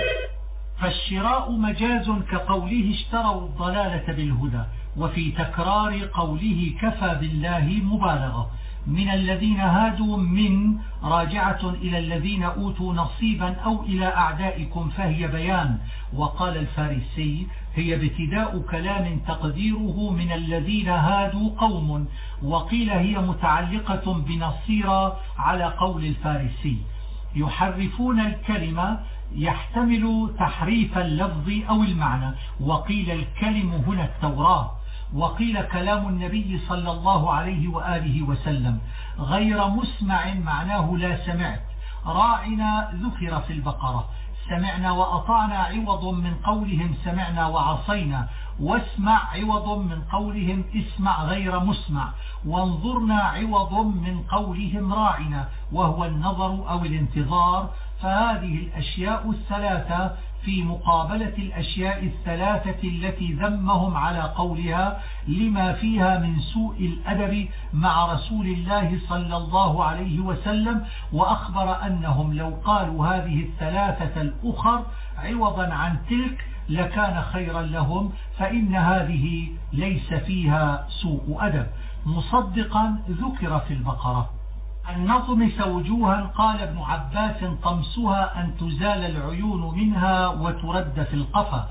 فالشراء مجاز كقوله اشتروا الضلالة بالهدى، وفي تكرار قوله كفى بالله مبالغة. من الذين هادوا من راجعة إلى الذين أوتوا نصيبا أو إلى أعدائكم فهي بيان. وقال الفارسي: هي ابتداء كلام تقديره من الذين هادوا قوم، وقيل هي متعلقة بنصيرا على قول الفارسي. يحرفون الكلمة يحتمل تحريف اللفظ أو المعنى، وقيل الكلم هنا التوراة، وقيل كلام النبي صلى الله عليه وآله وسلم. غير مسمع معناه لا سمعت. راعنا ذكر في البقرة. سمعنا وأطعنا عوض من قولهم سمعنا وعصينا، واسمع عوض من قولهم اسمع غير مسمع، وانظرنا عوض من قولهم راعنا، وهو النظر أو الانتظار. فهذه الأشياء الثلاثة في مقابلة الأشياء الثلاثة التي ذمهم على قولها، لما فيها من سوء الأدب مع رسول الله صلى الله عليه وسلم. وأخبر أنهم لو قالوا هذه الثلاثة الأخر عوضا عن تلك لكان خيرا لهم، فإن هذه ليس فيها سوء أدب. مصدقا ذكر في البقرة. النطمس وجوها. قال ابن عباس: طمسها أن تزال العيون منها وترد في القفا،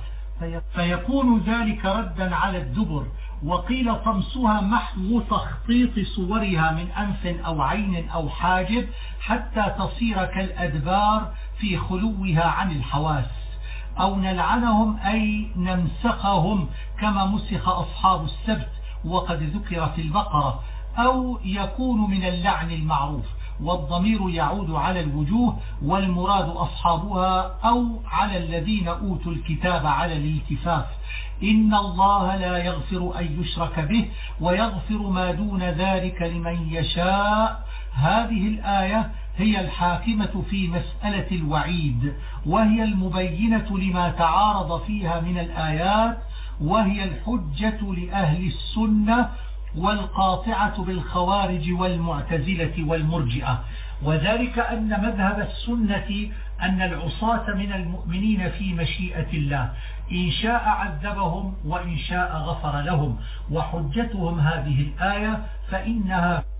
فيكون ذلك ردا على الدبر. وقيل طمسها محو تخطيط صورها من أنف أو عين أو حاجب حتى تصير كالأدبار في خلوها عن الحواس. أو نلعنهم أي نمسخهم كما مسخ أصحاب السبت، وقد ذكر في البقرة. أو يكون من اللعن المعروف، والضمير يعود على الوجوه، والمراد أصحابها أو على الذين أوتوا الكتاب على الالتفاف. إن الله لا يغفر أن يشرك به ويغفر ما دون ذلك لمن يشاء. هذه الآية هي الحاكمة في مسألة الوعيد، وهي المبينة لما تعارض فيها من الآيات، وهي الحجة لأهل السنة والقاطعة بالخوارج والمعتزلة والمرجئة. وذلك أن مذهب السنة أن العصاة من المؤمنين في مشيئة الله، إن شاء عذبهم وإن شاء غفر لهم. وحجتهم هذه الآية فإنها